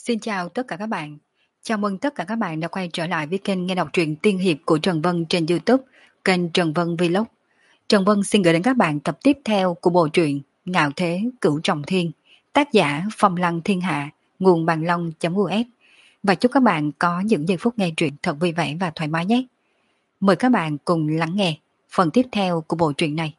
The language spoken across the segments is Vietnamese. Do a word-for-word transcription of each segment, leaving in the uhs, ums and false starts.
Xin chào tất cả các bạn. Chào mừng tất cả các bạn đã quay trở lại với kênh nghe đọc truyện tiên hiệp của Trần Vân trên YouTube, kênh Trần Vân Vlog. Trần Vân xin gửi đến các bạn tập tiếp theo của bộ truyện Ngạo Thế Cửu Trọng Thiên, tác giả Phong Lăng Thiên Hạ, nguồn bàn long.us. Và chúc các bạn có những giây phút nghe truyện thật vui vẻ và thoải mái nhé. Mời các bạn cùng lắng nghe phần tiếp theo của bộ truyện này.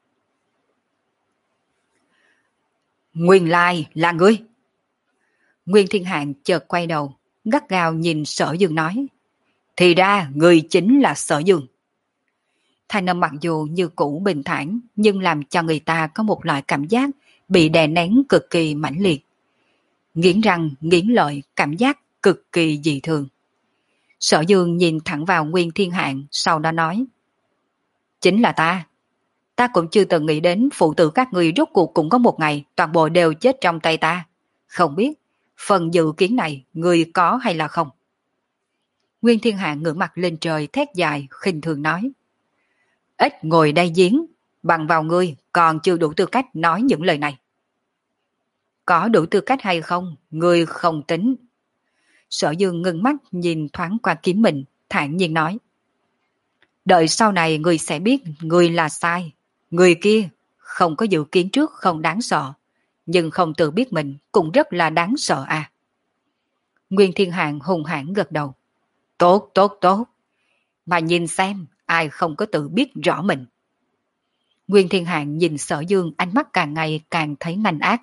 Nguyên lai là ngươi. Nguyên Thiên Hạng chợt quay đầu, gắt gao nhìn Sở Dương nói. Thì ra người chính là Sở Dương. Thanh âm mặc dù như cũ bình thản, nhưng làm cho người ta có một loại cảm giác bị đè nén cực kỳ mãnh liệt. Nghiến răng, nghiến lợi, cảm giác cực kỳ dị thường. Sở Dương nhìn thẳng vào Nguyên Thiên Hạng, sau đó nói. Chính là ta. Ta cũng chưa từng nghĩ đến phụ tử các người rốt cuộc cũng có một ngày toàn bộ đều chết trong tay ta. Không biết phần dự kiến này người có hay là không? Nguyên Thiên Hạ ngửa mặt lên trời thét dài, khinh thường nói. Ít ngồi đây giếng, bằng vào ngươi còn chưa đủ tư cách nói những lời này. Có đủ tư cách hay không, ngươi không tính. Sở Dương ngưng mắt nhìn thoáng qua kiếm mình, thản nhiên nói. Đợi sau này ngươi sẽ biết ngươi là sai. Người kia không có dự kiến trước không đáng sợ, nhưng không tự biết mình cũng rất là đáng sợ à. Nguyên Thiên Hạng hùng hãn gật đầu. Tốt, tốt, tốt. Mà nhìn xem ai không có tự biết rõ mình. Nguyên Thiên Hạng nhìn Sở Dương ánh mắt càng ngày càng thấy nanh ác.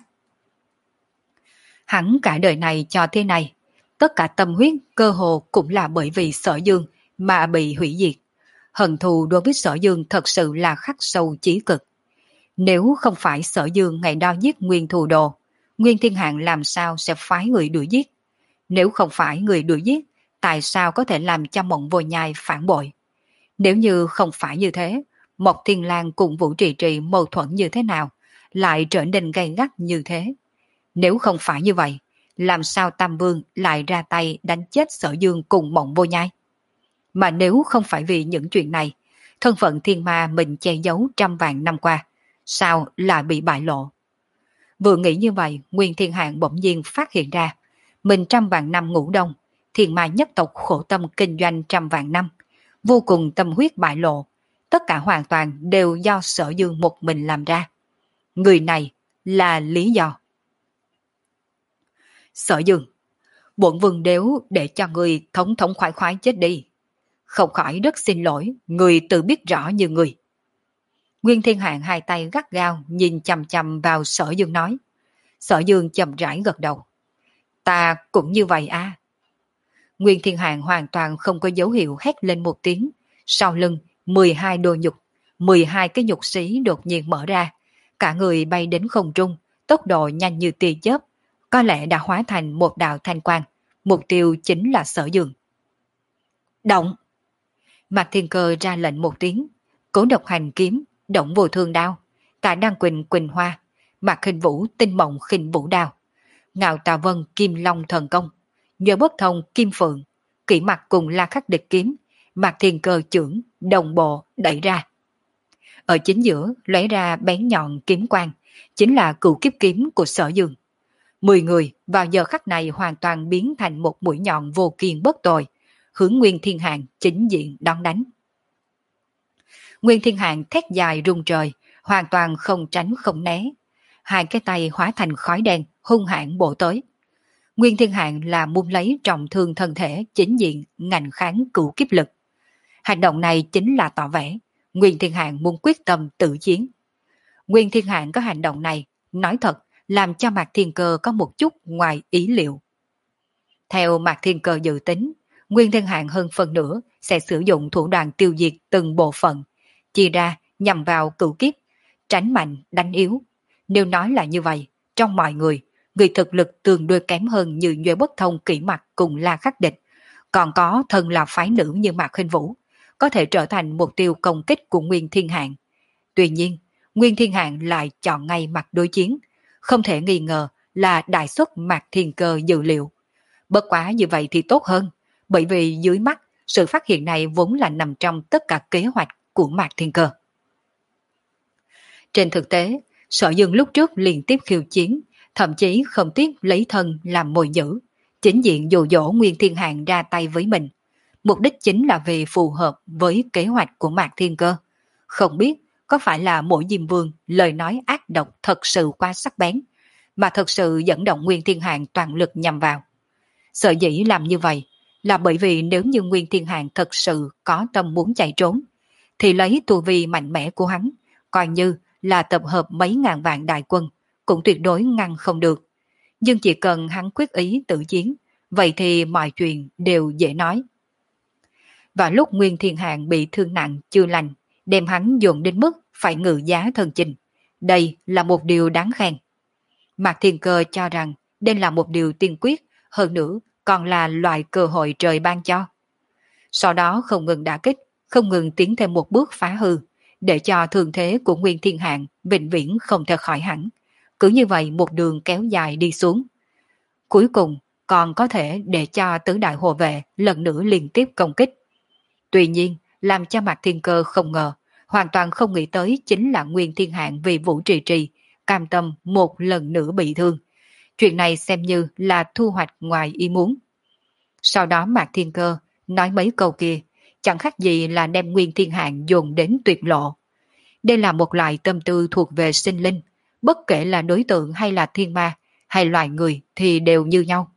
Hắn cả đời này cho thế này, tất cả tâm huyết cơ hồ cũng là bởi vì Sở Dương mà bị hủy diệt. Hận thù đối với Sở Dương thật sự là khắc sâu chí cực. Nếu không phải Sở Dương ngày đó giết Nguyên Thù Đồ, Nguyên Thiên Hạng làm sao sẽ phái người đuổi giết? Nếu không phải người đuổi giết, tại sao có thể làm cho Mộng Vô Nhai phản bội? Nếu như không phải như thế, Mộc Thiên Lang cùng Vũ Trì Trì mâu thuẫn như thế nào, lại trở nên gay gắt như thế? Nếu không phải như vậy, làm sao Tam Vương lại ra tay đánh chết Sở Dương cùng Mộng Vô Nhai? Mà nếu không phải vì những chuyện này, thân phận thiên ma mình che giấu trăm vạn năm qua, sao lại bị bại lộ? Vừa nghĩ như vậy, Nguyên Thiên Hạng bỗng nhiên phát hiện ra, mình trăm vạn năm ngủ đông, thiên ma nhất tộc khổ tâm kinh doanh trăm vạn năm, vô cùng tâm huyết bại lộ, tất cả hoàn toàn đều do Sở Dương một mình làm ra. Người này là lý do. Sở Dương, bổn vương đếu để cho người thống thống khoái khoái chết đi. Không khỏi rất xin lỗi, người tự biết rõ như người. Nguyên Thiên Hạng hai tay gắt gao nhìn chằm chằm vào Sở Dương nói. Sở Dương chậm rãi gật đầu. Ta cũng như vậy à. Nguyên Thiên Hạng hoàn toàn không có dấu hiệu hét lên một tiếng. Sau lưng, mười hai đôi nhục, mười hai cái nhục sĩ đột nhiên mở ra. Cả người bay đến không trung, tốc độ nhanh như tia chớp. Có lẽ đã hóa thành một đạo thanh quang. Mục tiêu chính là Sở Dương. Động! Mạc Thiên Cơ ra lệnh một tiếng. Cố Độc Hành kiếm, động vô thương đao. Tạ Đăng Quỳnh Quỳnh Hoa, Mạc Khinh Vũ Tinh Mộng Khinh Vũ đao. Ngạo Tà Vân Kim Long Thần Công, Nhờ Bất Thông Kim Phượng, Kỷ Mặc cùng La Khắc Địch kiếm, Mạc Thiên Cơ chưởng, đồng bộ đẩy ra. Ở chính giữa lóe ra bén nhọn kiếm quang, chính là cửu kiếp kiếm của Sở Dương. Mười người vào giờ khắc này hoàn toàn biến thành một mũi nhọn vô kiên bất tồi, hướng Nguyên Thiên Hạng chính diện đón đánh. Nguyên Thiên Hạng thét dài rung trời, hoàn toàn không tránh không né. Hai cái tay hóa thành khói đen, hung hãn bổ tới. Nguyên Thiên Hạng là muốn lấy trọng thương thân thể chính diện ngành kháng cửu kiếp lực. Hành động này chính là tỏ vẻ Nguyên Thiên Hạng muốn quyết tâm tự chiến. Nguyên Thiên Hạng có hành động này, nói thật, làm cho Mạc Thiên Cơ có một chút ngoài ý liệu. Theo Mạc Thiên Cơ dự tính, Nguyên Thiên Hạng hơn phần nữa sẽ sử dụng thủ đoạn tiêu diệt từng bộ phận, chia ra nhằm vào cửu kiếp, tránh mạnh đánh yếu. Nếu nói là như vậy, trong mọi người, người thực lực tương đối kém hơn như Nhuệ Bất Thông Kỷ Mặc cùng La Khắc Địch, còn có thân là phái nữ như Mạc Khinh Vũ, có thể trở thành mục tiêu công kích của Nguyên Thiên Hạng. Tuy nhiên, Nguyên Thiên Hạng lại chọn ngay mặt đối chiến, không thể nghi ngờ là đại xuất Mạc Thiên Cơ dự liệu. Bất quá như vậy thì tốt hơn, bởi vì dưới mắt, sự phát hiện này vốn là nằm trong tất cả kế hoạch của Mạc Thiên Cơ. Trên thực tế, Sở Dương lúc trước liên tiếp khiêu chiến, thậm chí không tiếc lấy thân làm mồi nhữ, chính diện dụ dỗ Nguyên Thiên Hạng ra tay với mình. Mục đích chính là vì phù hợp với kế hoạch của Mạc Thiên Cơ. Không biết có phải là mỗi Diêm Vương lời nói ác độc thật sự quá sắc bén, mà thật sự dẫn động Nguyên Thiên Hạng toàn lực nhằm vào. Sở dĩ làm như vậy là bởi vì nếu như Nguyên Thiên Hạng thật sự có tâm muốn chạy trốn, thì lấy tu vi mạnh mẽ của hắn, coi như là tập hợp mấy ngàn vạn đại quân, cũng tuyệt đối ngăn không được. Nhưng chỉ cần hắn quyết ý tự chiến, vậy thì mọi chuyện đều dễ nói. Và lúc Nguyên Thiên Hạng bị thương nặng chưa lành, đem hắn dồn đến mức phải ngự giá thần trình. Đây là một điều đáng khen. Mạc Thiên Cơ cho rằng đây là một điều tiên quyết, hơn nữa còn là loại cơ hội trời ban cho. Sau đó không ngừng đả kích, không ngừng tiến thêm một bước phá hư, để cho thương thế của Nguyên Thiên Hạng vĩnh viễn không thể khỏi hẳn. Cứ như vậy một đường kéo dài đi xuống. Cuối cùng còn có thể để cho tứ đại hộ vệ lần nữa liên tiếp công kích. Tuy nhiên, làm cho Mạc Thiên Cơ không ngờ, hoàn toàn không nghĩ tới chính là Nguyên Thiên Hạng vì Vũ Trì Trì, cam tâm một lần nữa bị thương. Chuyện này xem như là thu hoạch ngoài ý muốn. Sau đó Mạc Thiên Cơ nói mấy câu kia, chẳng khác gì là đem Nguyên Thiên Hạng dồn đến tuyệt lộ. Đây là một loại tâm tư thuộc về sinh linh, bất kể là đối tượng hay là thiên ma, hay loài người thì đều như nhau.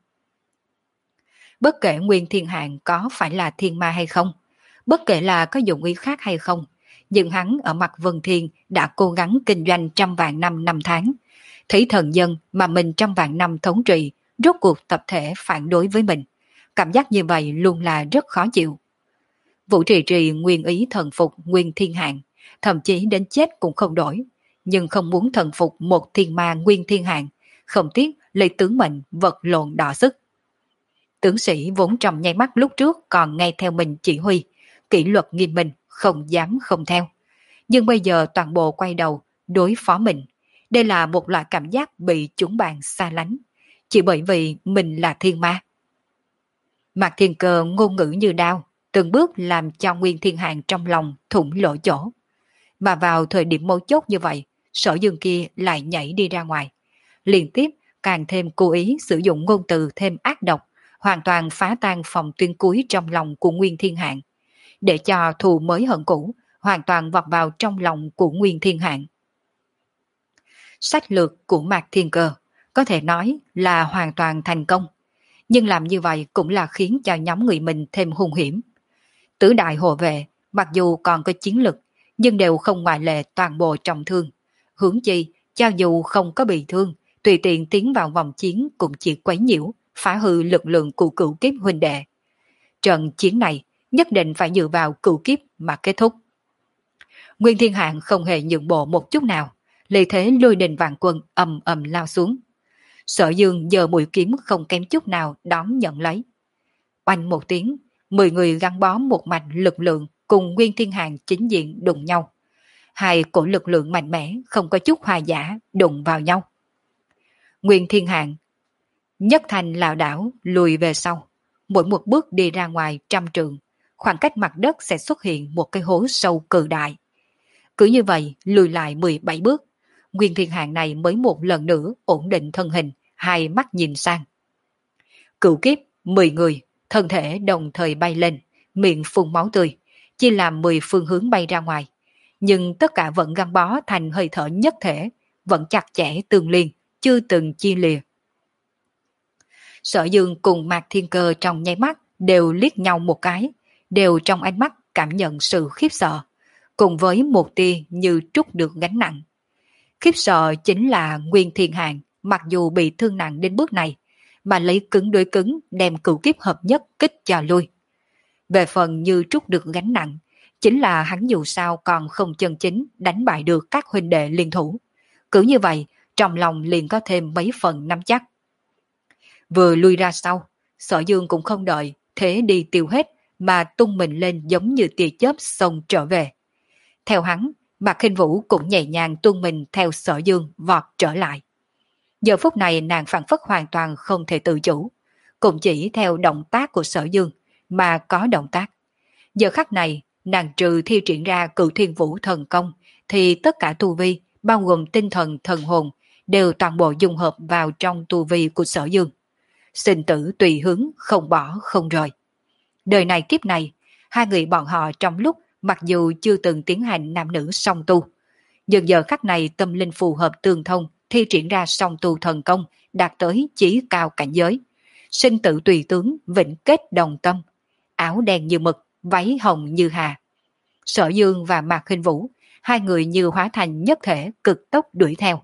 Bất kể Nguyên Thiên Hạng có phải là thiên ma hay không, bất kể là có dụng ý khác hay không, nhưng hắn ở mặt Vân Thiên đã cố gắng kinh doanh trăm vạn năm năm tháng. Thấy thần dân mà mình trăm vạn năm thống trị, rốt cuộc tập thể phản đối với mình. Cảm giác như vậy luôn là rất khó chịu. Vũ Trì Trì nguyên ý thần phục Nguyên Thiên Hạng, thậm chí đến chết cũng không đổi, nhưng không muốn thần phục một thiên ma Nguyên Thiên Hạng, không tiếc lấy tướng mệnh vật lộn đỏ sức. Tướng sĩ vốn trong nháy mắt lúc trước còn nghe theo mình chỉ huy, kỷ luật nghiêm minh, không dám không theo. Nhưng bây giờ toàn bộ quay đầu, đối phó mình. Đây là một loại cảm giác bị chúng bạn xa lánh, chỉ bởi vì mình là thiên ma. Mạc Thiên Cơ ngôn ngữ như đao, từng bước làm cho Nguyên Thiên Hạng trong lòng thủng lỗ chỗ. Mà vào thời điểm mấu chốt như vậy, Sở Dương kia lại nhảy đi ra ngoài. Liên tiếp càng thêm cố ý sử dụng ngôn từ thêm ác độc, hoàn toàn phá tan phòng tuyên cuối trong lòng của Nguyên Thiên Hạng, để cho thù mới hận cũ hoàn toàn vọt vào trong lòng của Nguyên Thiên Hạng. Sách lược của Mạc Thiên Cơ có thể nói là hoàn toàn thành công, nhưng làm như vậy cũng là khiến cho nhóm người mình thêm hung hiểm. Tứ đại hộ vệ mặc dù còn có chiến lực, nhưng đều không ngoại lệ toàn bộ trọng thương. Hướng chi, cho dù không có bị thương, tùy tiện tiến vào vòng chiến cũng chỉ quấy nhiễu, phá hư lực lượng của cửu kiếp huynh đệ. Trận chiến này nhất định phải dựa vào cửu kiếp mà kết thúc. Nguyên Thiên Hạng không hề nhượng bộ một chút nào, lợi thế lôi đình vạn quân ầm ầm lao xuống. Sở Dương giờ mũi kiếm không kém chút nào đón nhận lấy. Oanh một tiếng, mười người gắn bó một mạch lực lượng cùng Nguyên Thiên Hạng chính diện đụng nhau. Hai cổ lực lượng mạnh mẽ không có chút hòa giả đụng vào nhau. Nguyên Thiên Hạng nhất thành lảo đảo lùi về sau, mỗi một bước đi ra ngoài trăm trượng, khoảng cách mặt đất sẽ xuất hiện một cái hố sâu cự đại. Cứ như vậy lùi lại mười bảy bước, Nguyên Thiên Hạng này mới một lần nữa ổn định thân hình, hai mắt nhìn sang. Cửu kiếp mười người, thân thể đồng thời bay lên, miệng phun máu tươi, chia làm mười phương hướng bay ra ngoài, nhưng tất cả vẫn gắn bó thành hơi thở nhất thể, vẫn chặt chẽ tương liên, chưa từng chia lìa. Sở Dương cùng Mạc Thiên Cơ trong nháy mắt đều liếc nhau một cái, đều trong ánh mắt cảm nhận sự khiếp sợ, cùng với một tia như trút được gánh nặng. Khiếp sợ chính là Nguyên Thiên Hạng mặc dù bị thương nặng đến bước này, mà lấy cứng đối cứng đem cửu kiếp hợp nhất kích cho lui. Về phần như trút được gánh nặng, chính là hắn dù sao còn không chân chính đánh bại được các huynh đệ liên thủ. Cứ như vậy, trong lòng liền có thêm mấy phần nắm chắc. Vừa lui ra sau, Sở Dương cũng không đợi thế đi tiêu hết, mà tung mình lên giống như tia chớp xông trở về. Theo hắn, Mạc Khinh Vũ cũng nhẹ nhàng tung mình theo Sở Dương vọt trở lại. Giờ phút này nàng phản phất hoàn toàn không thể tự chủ, cũng chỉ theo động tác của Sở Dương mà có động tác. Giờ khắc này, nàng trừ thi triển ra Cửu Thiên Vũ thần công, thì tất cả tu vi, bao gồm tinh thần thần hồn, đều toàn bộ dung hợp vào trong tu vi của Sở Dương. sinh tử tùy hướng, không bỏ không rời. Đời này kiếp này, hai người bọn họ trong lúc mặc dù chưa từng tiến hành nam nữ song tu, nhưng giờ khắc này tâm linh phù hợp tương thông, thi triển ra song tu thần công, đạt tới chí cao cảnh giới. Sinh tử tùy tướng, vĩnh kết đồng tâm, áo đen như mực, váy hồng như hà. Sở Dương và Mạc Khinh Vũ, hai người như hóa thành nhất thể cực tốc đuổi theo.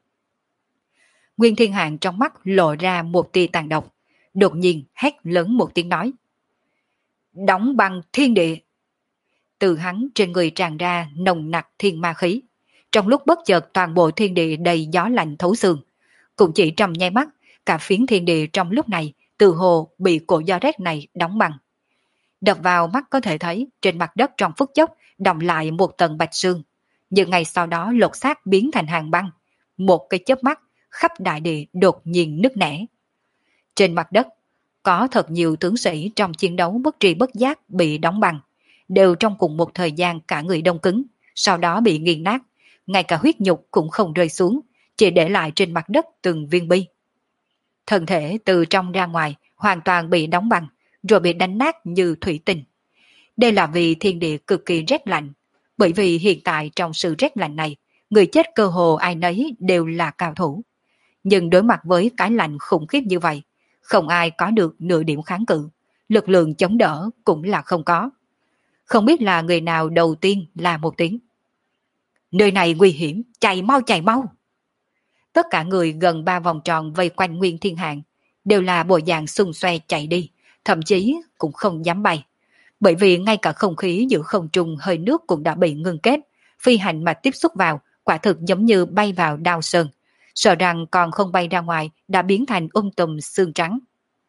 Nguyên Thiên Hạng trong mắt lộ ra một tia tàn độc, đột nhiên hét lớn một tiếng nói. Đóng băng thiên địa. Từ hắn trên người tràn ra nồng nặc thiên ma khí. Trong lúc bất chợt toàn bộ thiên địa đầy gió lạnh thấu xương. Cũng chỉ trong nháy mắt, cả phiến thiên địa trong lúc này từ hồ bị cổ gió rét này đóng băng. Đập vào mắt có thể thấy trên mặt đất trong phút chốc đọng lại một tầng bạch sương. Nhưng ngày sau đó lột xác biến thành hàng băng. Một cái chớp mắt, khắp đại địa đột nhiên nứt nẻ. Trên mặt đất, có thật nhiều tướng sĩ trong chiến đấu bất tri bất giác bị đóng băng, đều trong cùng một thời gian cả người đông cứng, sau đó bị nghiền nát, ngay cả huyết nhục cũng không rơi xuống, chỉ để lại trên mặt đất từng viên bi. Thân thể từ trong ra ngoài hoàn toàn bị đóng băng, rồi bị đánh nát như thủy tinh. Đây là vì thiên địa cực kỳ rét lạnh, bởi vì hiện tại trong sự rét lạnh này, người chết cơ hồ ai nấy đều là cao thủ. Nhưng đối mặt với cái lạnh khủng khiếp như vậy, không ai có được nửa điểm kháng cự, lực lượng chống đỡ cũng là không có. Không biết là người nào đầu tiên là một tiếng. Nơi này nguy hiểm, chạy mau chạy mau. Tất cả người gần ba vòng tròn vây quanh Nguyên Thiên Hạng đều là bộ dạng xung xoe chạy đi, thậm chí cũng không dám bay. Bởi vì ngay cả không khí giữa không trung hơi nước cũng đã bị ngưng kết, phi hành mà tiếp xúc vào, quả thực giống như bay vào đao sơn. Sợ rằng còn không bay ra ngoài đã biến thành um tùm xương trắng.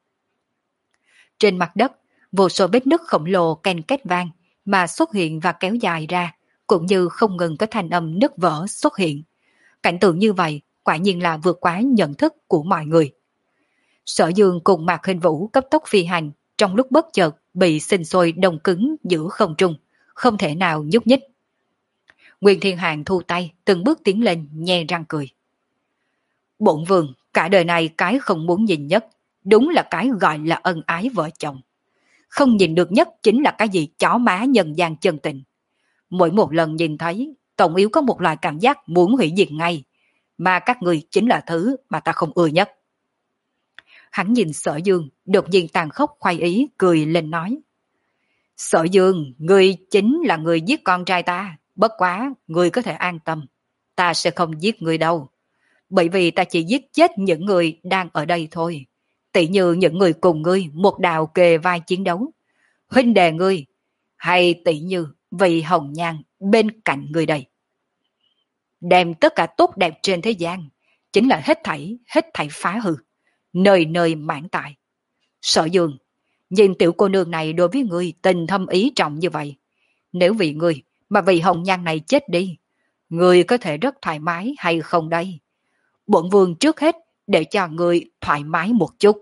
Trên mặt đất, vô số vết nứt khổng lồ ken két vang mà xuất hiện và kéo dài ra, cũng như không ngừng có thanh âm nứt vỡ xuất hiện. Cảnh tượng như vậy quả nhiên là vượt quá nhận thức của mọi người. Sở Dương cùng Mạc Khinh Vũ cấp tốc phi hành, trong lúc bất chợt bị sinh sôi đông cứng giữa không trung, không thể nào nhúc nhích. Nguyên Thiên Hạng thu tay, từng bước tiến lên, nhe răng cười. Bổn vương, cả đời này cái không muốn nhìn nhất, đúng là cái gọi là ân ái vợ chồng. Không nhìn được nhất chính là cái gì chó má nhân gian chân tình. Mỗi một lần nhìn thấy, Tổng yếu có một loại cảm giác muốn hủy diệt ngay, mà các người chính là thứ mà ta không ưa nhất. Hắn nhìn Sở Dương, đột nhiên tàn khốc khoái ý, cười lên nói. Sở Dương, người chính là người giết con trai ta, bất quá, người có thể an tâm. Ta sẽ không giết người đâu. Bởi vì ta chỉ giết chết những người đang ở đây thôi. Tỷ như những người cùng ngươi một đạo kề vai chiến đấu. Huynh đệ ngươi, hay tỷ như vị hồng nhan bên cạnh ngươi đây. Đem tất cả tốt đẹp trên thế gian, chính là hết thảy, hết thảy phá hư. Nơi nơi mãn tại. Sở Dương, nhìn tiểu cô nương này đối với ngươi tình thâm ý trọng như vậy. Nếu vì ngươi mà vị hồng nhan này chết đi, ngươi có thể rất thoải mái hay không đây? Bổn vương trước hết để cho ngươi thoải mái một chút.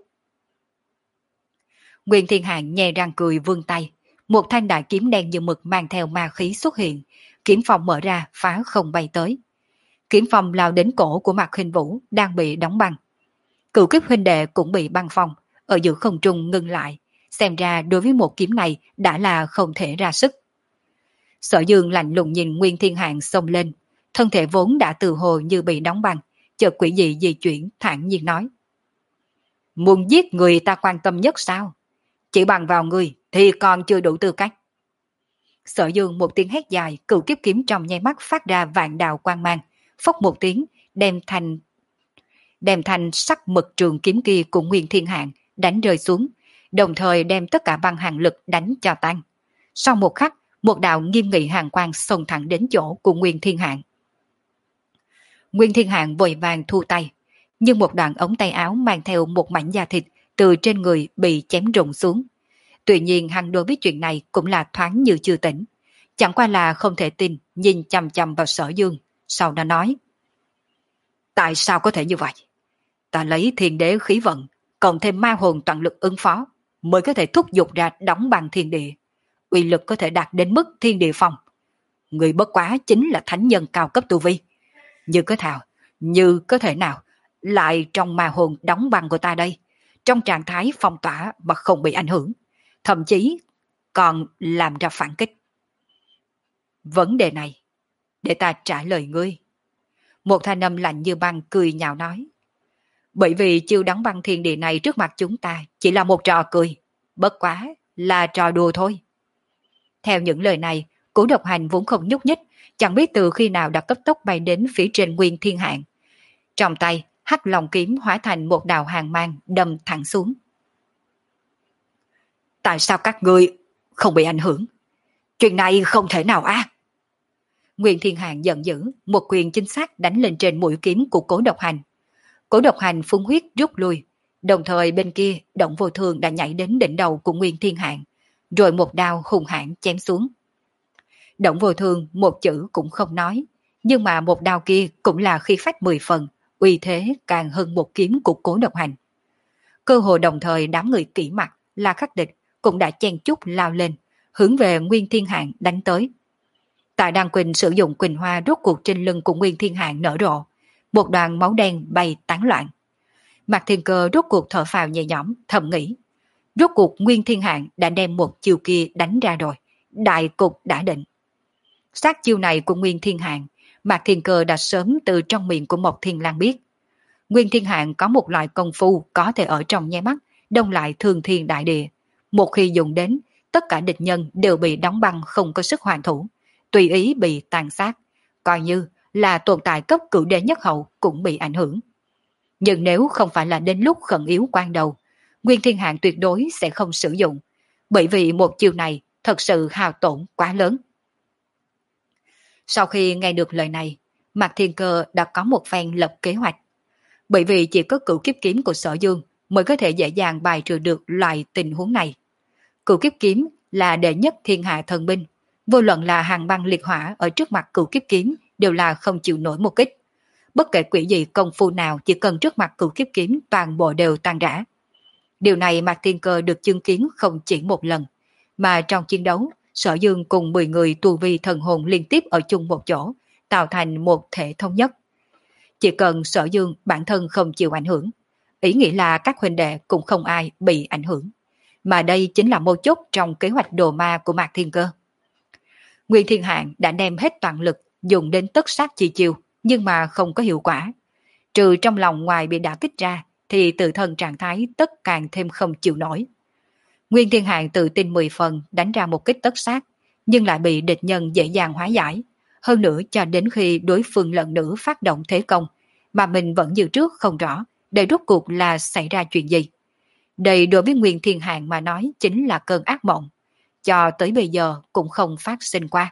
Nguyên Thiên Hạng nhè răng cười vươn tay, một thanh đại kiếm đen như mực mang theo ma khí xuất hiện, kiếm phong mở ra phá không bay tới. Kiếm phong lao đến cổ của Mạc Khinh Vũ đang bị đóng băng. Cửu kiếp huynh đệ cũng bị băng phong, ở giữa không trung ngưng lại, xem ra đối với một kiếm này đã là không thể ra sức. Sở Dương lạnh lùng nhìn Nguyên Thiên Hạng xông lên, thân thể vốn đã từ hồ như bị đóng băng, chợt quỷ dị di chuyển thản nhiên nói. Muốn giết người ta quan tâm nhất sao? Chỉ bằng vào người thì còn chưa đủ tư cách. Sở Dương một tiếng hét dài, cửu kiếp kiếm trong nháy mắt phát ra vạn đạo quang mang, phốc một tiếng đem thành đem thành sắc mực trường kiếm kia của Nguyên Thiên Hạng đánh rơi xuống, đồng thời đem tất cả băng hàng lực đánh cho tan. Sau một khắc, một đạo nghiêm nghị hàng quang xông thẳng đến chỗ của Nguyên Thiên Hạng. Nguyên Thiên Hạng vội vàng thu tay, nhưng một đoạn ống tay áo mang theo một mảnh da thịt từ trên người bị chém rụng xuống. Tuy nhiên hắn đối với chuyện này cũng là thoáng như chưa tỉnh, chẳng qua là không thể tin nhìn chằm chằm vào Sở Dương, sau đó nói. Tại sao có thể như vậy? Ta lấy thiên đế khí vận, cộng thêm ma hồn toàn lực ứng phó, mới có thể thúc giục ra đóng băng thiên địa. Uy lực có thể đạt đến mức thiên địa phong. Người bất quá chính là thánh nhân cao cấp tu vi. Như có thảo, như có thể nào, lại trong ma hồn đóng băng của ta đây. trong trạng thái phong tỏa mà không bị ảnh hưởng, thậm chí còn làm ra phản kích. Vấn đề này, để ta trả lời ngươi. Một thanh âm lạnh như băng cười nhạo nói. Bởi vì chiêu đóng băng thiên địa này trước mặt chúng ta chỉ là một trò cười, bất quá là trò đùa thôi. Theo những lời này, Cố Độc Hành vốn không nhúc nhích, chẳng biết từ khi nào đã cấp tốc bay đến phía trên Nguyên Thiên Hạng. Trong tay, hắc long kiếm hóa thành một đạo hàng mang đâm thẳng xuống. Tại sao các ngươi không bị ảnh hưởng? Chuyện này không thể nào á. À? Nguyên Thiên Hạng giận dữ, một quyền chính xác đánh lên trên mũi kiếm của Cố Độc Hành. Cố Độc Hành phun huyết rút lui, đồng thời bên kia Động Vô Thường đã nhảy đến đỉnh đầu của Nguyên Thiên Hạng, rồi một đao hùng hãn chém xuống. Động Vô Thường một chữ cũng không nói, nhưng mà một đao kia cũng là khí phách mười phần, uy thế càng hơn một kiếm của Cố Độc Hành. Cơ hồ đồng thời đám người kỹ mặt là khắc địch cũng đã chen chúc lao lên, hướng về Nguyên Thiên Hạng đánh tới. Tại Đan Quỳnh sử dụng quỳnh hoa rốt cuộc trên lưng của Nguyên Thiên Hạng nở rộ, một đoàn máu đen bay tán loạn. Mạc Thiên Cơ rốt cuộc thở phào nhẹ nhõm, thầm nghĩ. Rốt cuộc Nguyên Thiên Hạng đã đem một chiều kia đánh ra rồi, đại cục đã định. Sát chiêu này của Nguyên Thiên Hạng, Mạc Thiên Cơ đã sớm từ trong miệng của Mộc Thiên Lang biết. Nguyên Thiên Hạng có một loại công phu có thể ở trong nháy mắt, đông lại thương thiên đại địa. Một khi dùng đến, tất cả địch nhân đều bị đóng băng không có sức hoàn thủ, tùy ý bị tàn sát, coi như là tồn tại cấp cửu đế nhất hậu cũng bị ảnh hưởng. Nhưng nếu không phải là đến lúc khẩn yếu quan đầu, Nguyên Thiên Hạng tuyệt đối sẽ không sử dụng, bởi vì một chiêu này thật sự hao tổn quá lớn. Sau khi nghe được lời này, Mạc Thiên Cơ đã có một phen lập kế hoạch. Bởi vì chỉ có cửu kiếp kiếm của Sở Dương mới có thể dễ dàng bài trừ được loại tình huống này. Cửu kiếp kiếm là đệ nhất thiên hạ thần binh, vô luận là hàng băng liệt hỏa ở trước mặt cửu kiếp kiếm đều là không chịu nổi một kích. Bất kể quỷ gì công phu nào chỉ cần trước mặt cửu kiếp kiếm toàn bộ đều tan rã. Điều này Mạc Thiên Cơ được chứng kiến không chỉ một lần, mà trong chiến đấu, Sở Dương cùng mười người tu vi thần hồn liên tiếp ở chung một chỗ, tạo thành một thể thống nhất. Chỉ cần Sở Dương bản thân không chịu ảnh hưởng, ý nghĩ là các huynh đệ cũng không ai bị ảnh hưởng. Mà đây chính là mấu chốt trong kế hoạch đồ ma của Mạc Thiên Cơ. Nguyên Thiên Hạng đã đem hết toàn lực dùng đến tất sát chi chiêu, nhưng mà không có hiệu quả. Trừ trong lòng ngoài bị đả kích ra, thì tự thân trạng thái tất càng thêm không chịu nổi. Nguyên Thiên Hạng tự tin mười phần đánh ra một kích tất sát, nhưng lại bị địch nhân dễ dàng hóa giải. Hơn nữa cho đến khi đối phương lần nữa phát động thế công, mà mình vẫn như trước không rõ, đây rốt cuộc là xảy ra chuyện gì. Đây đối với Nguyên Thiên Hạng mà nói chính là cơn ác mộng, cho tới bây giờ cũng không phát sinh qua.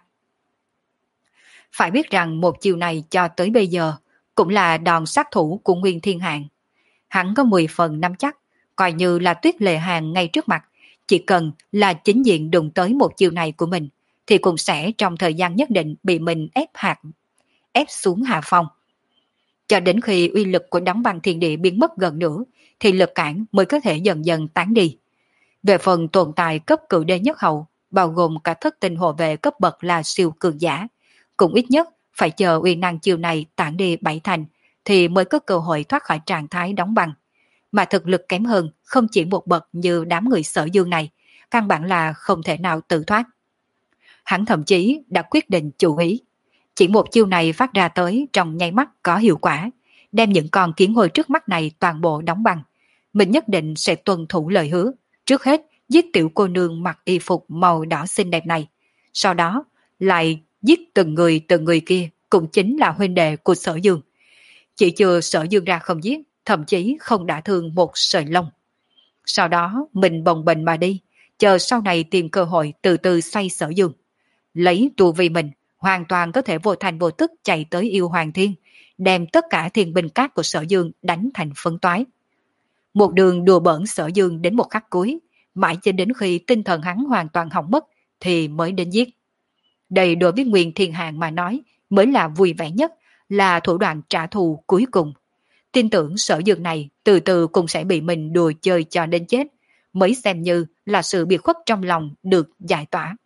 Phải biết rằng một chiều này cho tới bây giờ cũng là đòn sát thủ của Nguyên Thiên Hạng. Hắn có mười phần nắm chắc, coi như là Tuyết Lệ Hàng ngay trước mặt, chỉ cần là chính diện đụng tới một chiều này của mình, thì cũng sẽ trong thời gian nhất định bị mình ép hạt, ép xuống hạ phong. Cho đến khi uy lực của đóng băng thiên địa biến mất gần nữa, thì lực cản mới có thể dần dần tán đi. Về phần tồn tại cấp cửu đế nhất hậu, bao gồm cả thất tinh hộ vệ cấp bậc là siêu cường giả, cũng ít nhất phải chờ uy năng chiều này tản đi bảy thành, thì mới có cơ hội thoát khỏi trạng thái đóng băng. Mà thực lực kém hơn không chỉ một bậc như đám người Sở Dương này, căn bản là không thể nào tự thoát. Hắn thậm chí đã quyết định chủ ý. Chỉ một chiêu này phát ra tới trong nháy mắt có hiệu quả, đem những con kiến hôi trước mắt này toàn bộ đóng băng. Mình nhất định sẽ tuân thủ lời hứa, trước hết giết tiểu cô nương mặc y phục màu đỏ xinh đẹp này, sau đó lại giết từng người từng người kia, cũng chính là huynh đệ của Sở Dương. Chỉ chưa Sở Dương ra không giết, thậm chí không đả thương một sợi lông. Sau đó mình bồng bềnh mà đi, chờ sau này tìm cơ hội từ từ xoay Sở Dương. Lấy tu vi mình, hoàn toàn có thể vô thành vô tức chạy tới yêu hoàng thiên, đem tất cả thiên binh cát của Sở Dương đánh thành phấn toái. Một đường đùa bỡn Sở Dương đến một khắc cuối, mãi cho đến khi tinh thần hắn hoàn toàn hỏng mất thì mới đến giết. Đây đối với Nguyên Thiên Hạng mà nói mới là vui vẻ nhất, là thủ đoạn trả thù cuối cùng. Tin tưởng Sở Dương này từ từ cũng sẽ bị mình đùa chơi cho đến chết, mới xem như là sự biệt khuất trong lòng được giải tỏa.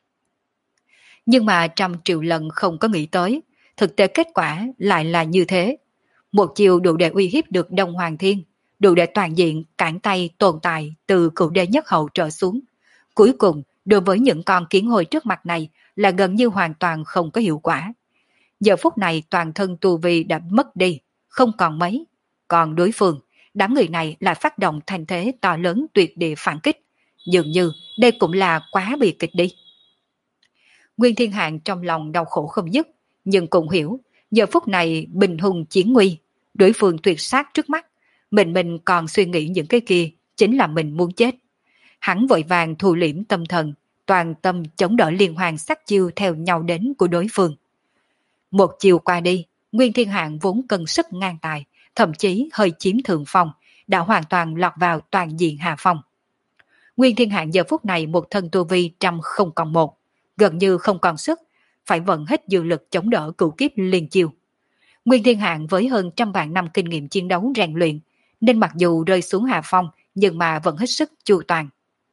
Nhưng mà trăm triệu lần không có nghĩ tới, thực tế kết quả lại là như thế. Một chiều đủ để uy hiếp được Đông Hoàng Thiên, đủ để toàn diện cản tay tồn tại từ cựu đế nhất hậu trở xuống. Cuối cùng, đối với những con kiến hồi trước mặt này là gần như hoàn toàn không có hiệu quả. Giờ phút này toàn thân tu vi đã mất đi, không còn mấy. Còn đối phương, đám người này lại phát động thành thế to lớn tuyệt địa phản kích. Dường như đây cũng là quá bị kịch đi. Nguyên Thiên Hạng trong lòng đau khổ không dứt, nhưng cũng hiểu, giờ phút này bình hùng chiến nguy, đối phương tuyệt sát trước mắt, mình mình còn suy nghĩ những cái kia, chính là mình muốn chết. Hắn vội vàng thu liễm tâm thần, toàn tâm chống đỡ liên hoàn sát chiêu theo nhau đến của đối phương. Một chiều qua đi, Nguyên Thiên Hạng vốn cân sức ngang tài, thậm chí hơi chiếm thượng phong, đã hoàn toàn lọt vào toàn diện hạ phong. Nguyên Thiên Hạng giờ phút này một thân tu vi trăm không còn một, gần như không còn sức, phải vận hết dư lực chống đỡ cửu kiếp liên chiêu. Nguyên Thiên Hạng với hơn trăm vạn năm kinh nghiệm chiến đấu rèn luyện, nên mặc dù rơi xuống hạ phong, nhưng mà vẫn hết sức chu toàn.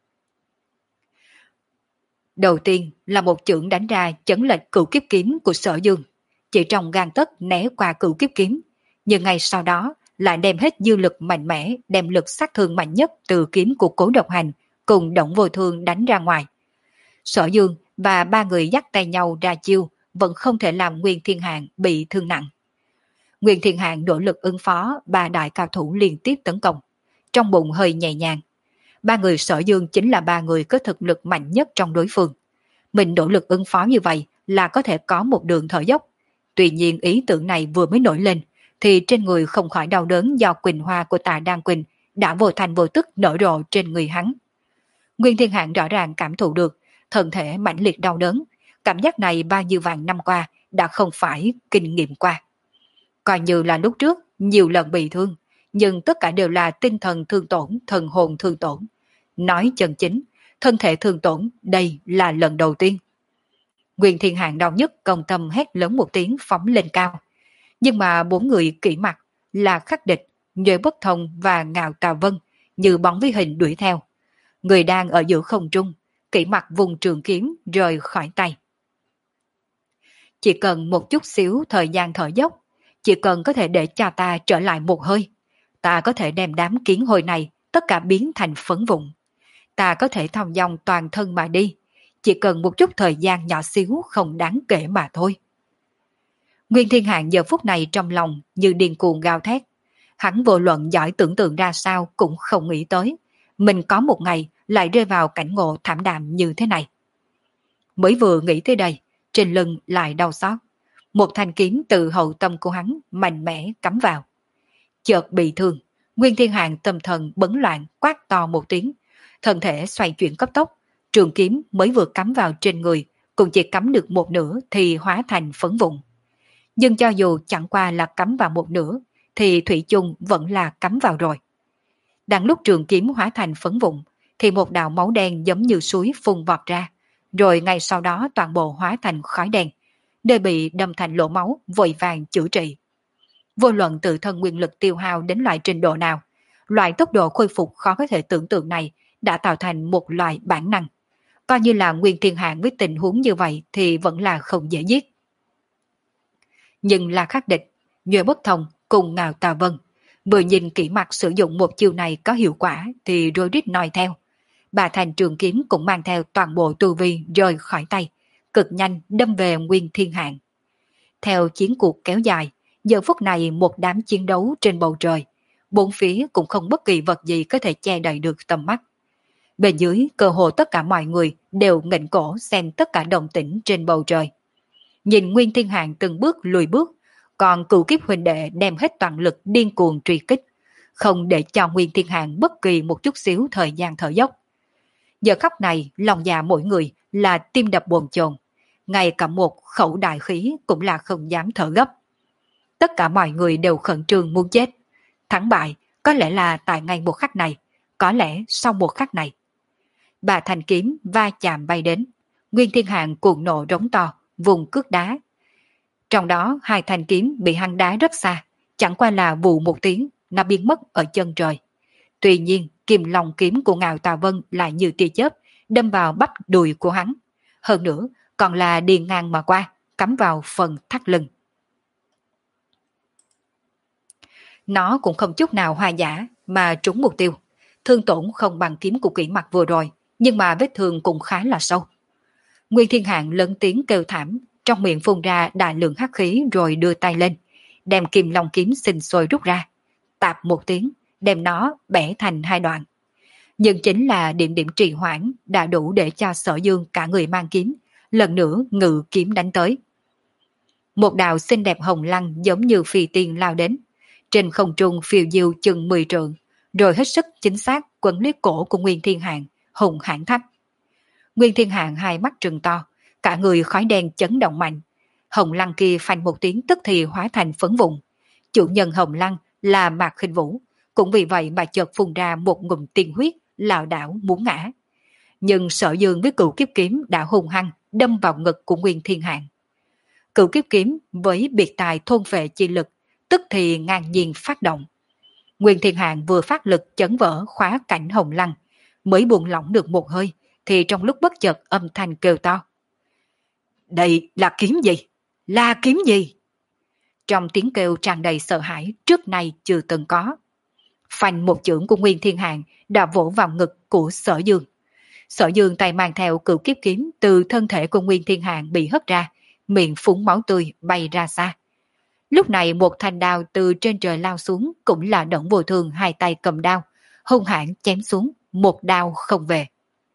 Đầu tiên là một chưởng đánh ra chấn lệch cửu kiếp kiếm của Sở Dương, chỉ trong gang tấc né qua cửu kiếp kiếm, nhưng ngay sau đó lại đem hết dư lực mạnh mẽ, đem lực sát thương mạnh nhất từ kiếm của Cố Độc Hành cùng Động Vô Thương đánh ra ngoài. Sở Dương và ba người dắt tay nhau ra chiêu vẫn không thể làm Nguyên Thiên Hạng bị thương nặng. Nguyên Thiên Hạng nỗ lực ứng phó ba đại cao thủ liên tiếp tấn công, trong bụng hơi nhẹ nhàng. Ba người Sở Dương chính là ba người có thực lực mạnh nhất trong đối phương. Mình nỗ lực ứng phó như vậy là có thể có một đường thở dốc. Tuy nhiên ý tưởng này vừa mới nổi lên, thì trên người không khỏi đau đớn do quỳnh hoa của Tà Đan Quỳnh đã vô thành vô tức nở rộ trên người hắn. Nguyên Thiên Hạng rõ ràng cảm thụ được thân thể mãnh liệt đau đớn, cảm giác này bao nhiêu vạn năm qua đã không phải kinh nghiệm qua. Coi như là lúc trước nhiều lần bị thương, nhưng tất cả đều là tinh thần thương tổn, thần hồn thương tổn. Nói chân chính, thân thể thương tổn đây là lần đầu tiên. Nguyên Thiên Hạng đau nhất công tâm hét lớn một tiếng phóng lên cao. Nhưng mà bốn người kỹ mặt là Khắc Địch, Nhuệ Bất Thông và Ngạo Tà Vân như bóng với hình đuổi theo. Người đang ở giữa không trung, kỹ mặt vùng trường kiếm rời khỏi tay. Chỉ cần một chút xíu thời gian thở dốc, chỉ cần có thể để cho ta trở lại một hơi, ta có thể đem đám kiến hồi này tất cả biến thành phấn vụn. Ta có thể thong dong toàn thân mà đi, chỉ cần một chút thời gian nhỏ xíu không đáng kể mà thôi. Nguyên Thiên Hạng giờ phút này trong lòng như điên cuồng gào thét. Hắn vô luận giỏi tưởng tượng ra sao cũng không nghĩ tới, mình có một ngày lại rơi vào cảnh ngộ thảm đạm như thế này. Mới vừa nghĩ tới đây, trên lưng lại đau xót. Một thanh kiếm từ hậu tâm của hắn mạnh mẽ cắm vào. Chợt bị thương, Nguyên Thiên Hạng tâm thần bấn loạn quát to một tiếng, thân thể xoay chuyển cấp tốc, trường kiếm mới vừa cắm vào trên người, cũng chỉ cắm được một nửa thì hóa thành phấn vụn. Nhưng cho dù chẳng qua là cắm vào một nửa, thì thủy chung vẫn là cắm vào rồi. Đang lúc trường kiếm hóa thành phấn vụn, thì một đạo máu đen giống như suối phun vọt ra, rồi ngay sau đó toàn bộ hóa thành khói đen, nơi bị đâm thành lỗ máu vội vàng chữa trị. Vô luận tự thân nguyên lực tiêu hao đến loại trình độ nào, loại tốc độ khôi phục khó có thể tưởng tượng này đã tạo thành một loại bản năng. Coi như là Nguyên Thiên Hạng với tình huống như vậy thì vẫn là không dễ giết. Nhưng là Khắc Địch, Nhuệ Bất Thông cùng Ngạo Tà Vân, vừa nhìn kỹ mặt sử dụng một chiêu này có hiệu quả thì rối rít nói theo. Bà thành trường kiếm cũng mang theo toàn bộ tu vi rời khỏi tay, cực nhanh đâm về Nguyên Thiên Hạng. Theo chiến cuộc kéo dài, giờ phút này một đám chiến đấu trên bầu trời, bốn phía cũng không bất kỳ vật gì có thể che đậy được tầm mắt. Bên dưới, cơ hồ tất cả mọi người đều nghênh cổ xem tất cả động tĩnh trên bầu trời. Nhìn Nguyên Thiên Hạng từng bước lùi bước, còn cửu kiếp huynh đệ đem hết toàn lực điên cuồng truy kích, không để cho Nguyên Thiên Hạng bất kỳ một chút xíu thời gian thở dốc. Giờ khắc này, lòng già mỗi người là tim đập bồn chồn, ngay cả một khẩu đại khí cũng là không dám thở gấp. Tất cả mọi người đều khẩn trương muốn chết. Thắng bại có lẽ là tại ngay một khắc này, có lẽ sau một khắc này. Bà thanh kiếm va chạm bay đến, Nguyên Thiên Hạng cuồng nộ rống to, vùng cước đá. Trong đó hai thanh kiếm bị hắn đá rất xa, chẳng qua là vụ một tiếng, nó biến mất ở chân trời. Tuy nhiên, kim long kiếm của Ngạo Tà Vân lại như tia chớp, đâm vào bắp đùi của hắn. Hơn nữa, còn là điền ngang mà qua, cắm vào phần thắt lưng. Nó cũng không chút nào hoa giả, mà trúng mục tiêu. Thương tổn không bằng kiếm của kỹ mặt vừa rồi, nhưng mà vết thương cũng khá là sâu. Nguyên Thiên Hạng lớn tiếng kêu thảm, trong miệng phun ra đại lượng hắc khí rồi đưa tay lên, đem kim long kiếm xình xôi rút ra, tạp một tiếng, đem nó bẻ thành hai đoạn. Nhưng chính là điểm điểm trì hoãn đã đủ để cho Sở Dương cả người mang kiếm, lần nữa ngự kiếm đánh tới. Một đạo xinh đẹp hồng lăng giống như phi tiên lao đến, trên không trung phiêu diêu chừng mười trượng, rồi hết sức chính xác quấn lấy cổ của Nguyên Thiên Hạng, hùng hãn thắt. Nguyên Thiên Hạng hai mắt trừng to, cả người khói đen chấn động mạnh. Hồng lăng kia phanh một tiếng tức thì hóa thành phấn vụn. Chủ nhân hồng lăng là Mạc Khinh Vũ, cũng vì vậy mà chợt phun ra một ngụm tiên huyết, lảo đảo muốn ngã. Nhưng Sở Dương với cửu kiếp kiếm đã hung hăng đâm vào ngực của Nguyên Thiên Hạng. Cửu kiếp kiếm với biệt tài thôn vệ chi lực, tức thì ngang nhiên phát động. Nguyên Thiên Hạng vừa phát lực chấn vỡ khóa cảnh hồng lăng, mới buông lỏng được một hơi, thì trong lúc bất chợt âm thanh kêu to. Đây là kiếm gì? Là kiếm gì? Trong tiếng kêu tràn đầy sợ hãi trước nay chưa từng có. Phanh một chưởng của Nguyên Thiên Hạng đã vỗ vào ngực của Sở Dương. Sở Dương tay mang theo cửu kiếp kiếm từ thân thể của Nguyên Thiên Hạng bị hất ra, miệng phúng máu tươi bay ra xa. Lúc này một thanh đao từ trên trời lao xuống, cũng là Đổng Vô Thường hai tay cầm đao, hung hãn chém xuống, một đao không về.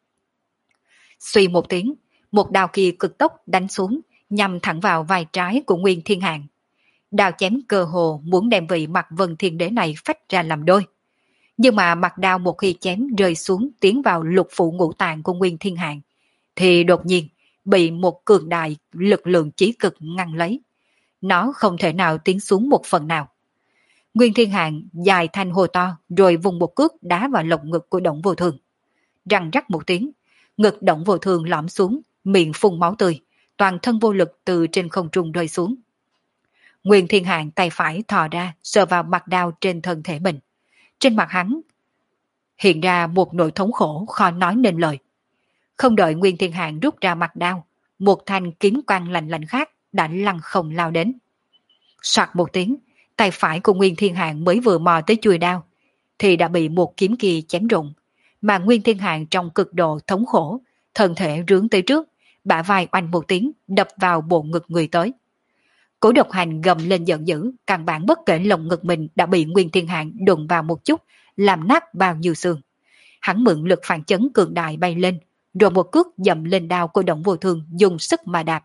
Suy một tiếng, một đao kia cực tốc đánh xuống, nhằm thẳng vào vai trái của Nguyên Thiên Hạng. Đao chém cơ hồ muốn đem vị mặt Vân Thiên Đế này phách ra làm đôi. Nhưng mà mặt đao một khi chém rơi xuống tiến vào lục phủ ngũ tạng của Nguyên Thiên Hạng, thì đột nhiên bị một cường đại lực lượng chí cực ngăn lấy. Nó không thể nào tiến xuống một phần nào. Nguyên Thiên Hạng dài thanh hồ to rồi vùng một cước đá vào lồng ngực của Đổng Vô Thường. Răng rắc một tiếng, ngực Đổng Vô Thường lõm xuống, miệng phun máu tươi, toàn thân vô lực từ trên không trung rơi xuống. Nguyên Thiên Hạng tay phải thò ra sờ vào mặt đao trên thân thể mình. Trên mặt hắn hiện ra một nỗi thống khổ khó nói nên lời. Không đợi Nguyên Thiên Hạng rút ra mặt đao, một thanh kiếm quang lạnh lạnh khác đã lăn không lao đến. Soạt một tiếng, tay phải của Nguyên Thiên Hạng mới vừa mò tới chuôi đao, thì đã bị một kiếm kia chém rụng, mà Nguyên Thiên Hạng trong cực độ thống khổ, thân thể rướn tới trước, bả vai oanh một tiếng đập vào bộ ngực người tới. Cố Độc Hành gầm lên giận dữ, căn bản bất kể lồng ngực mình đã bị Nguyên Thiên Hạng đụng vào một chút, làm nát bao nhiêu xương. Hắn mượn lực phản chấn cường đại bay lên, rồi một cước dậm lên đao của Đổng Vô Thường dùng sức mà đạp.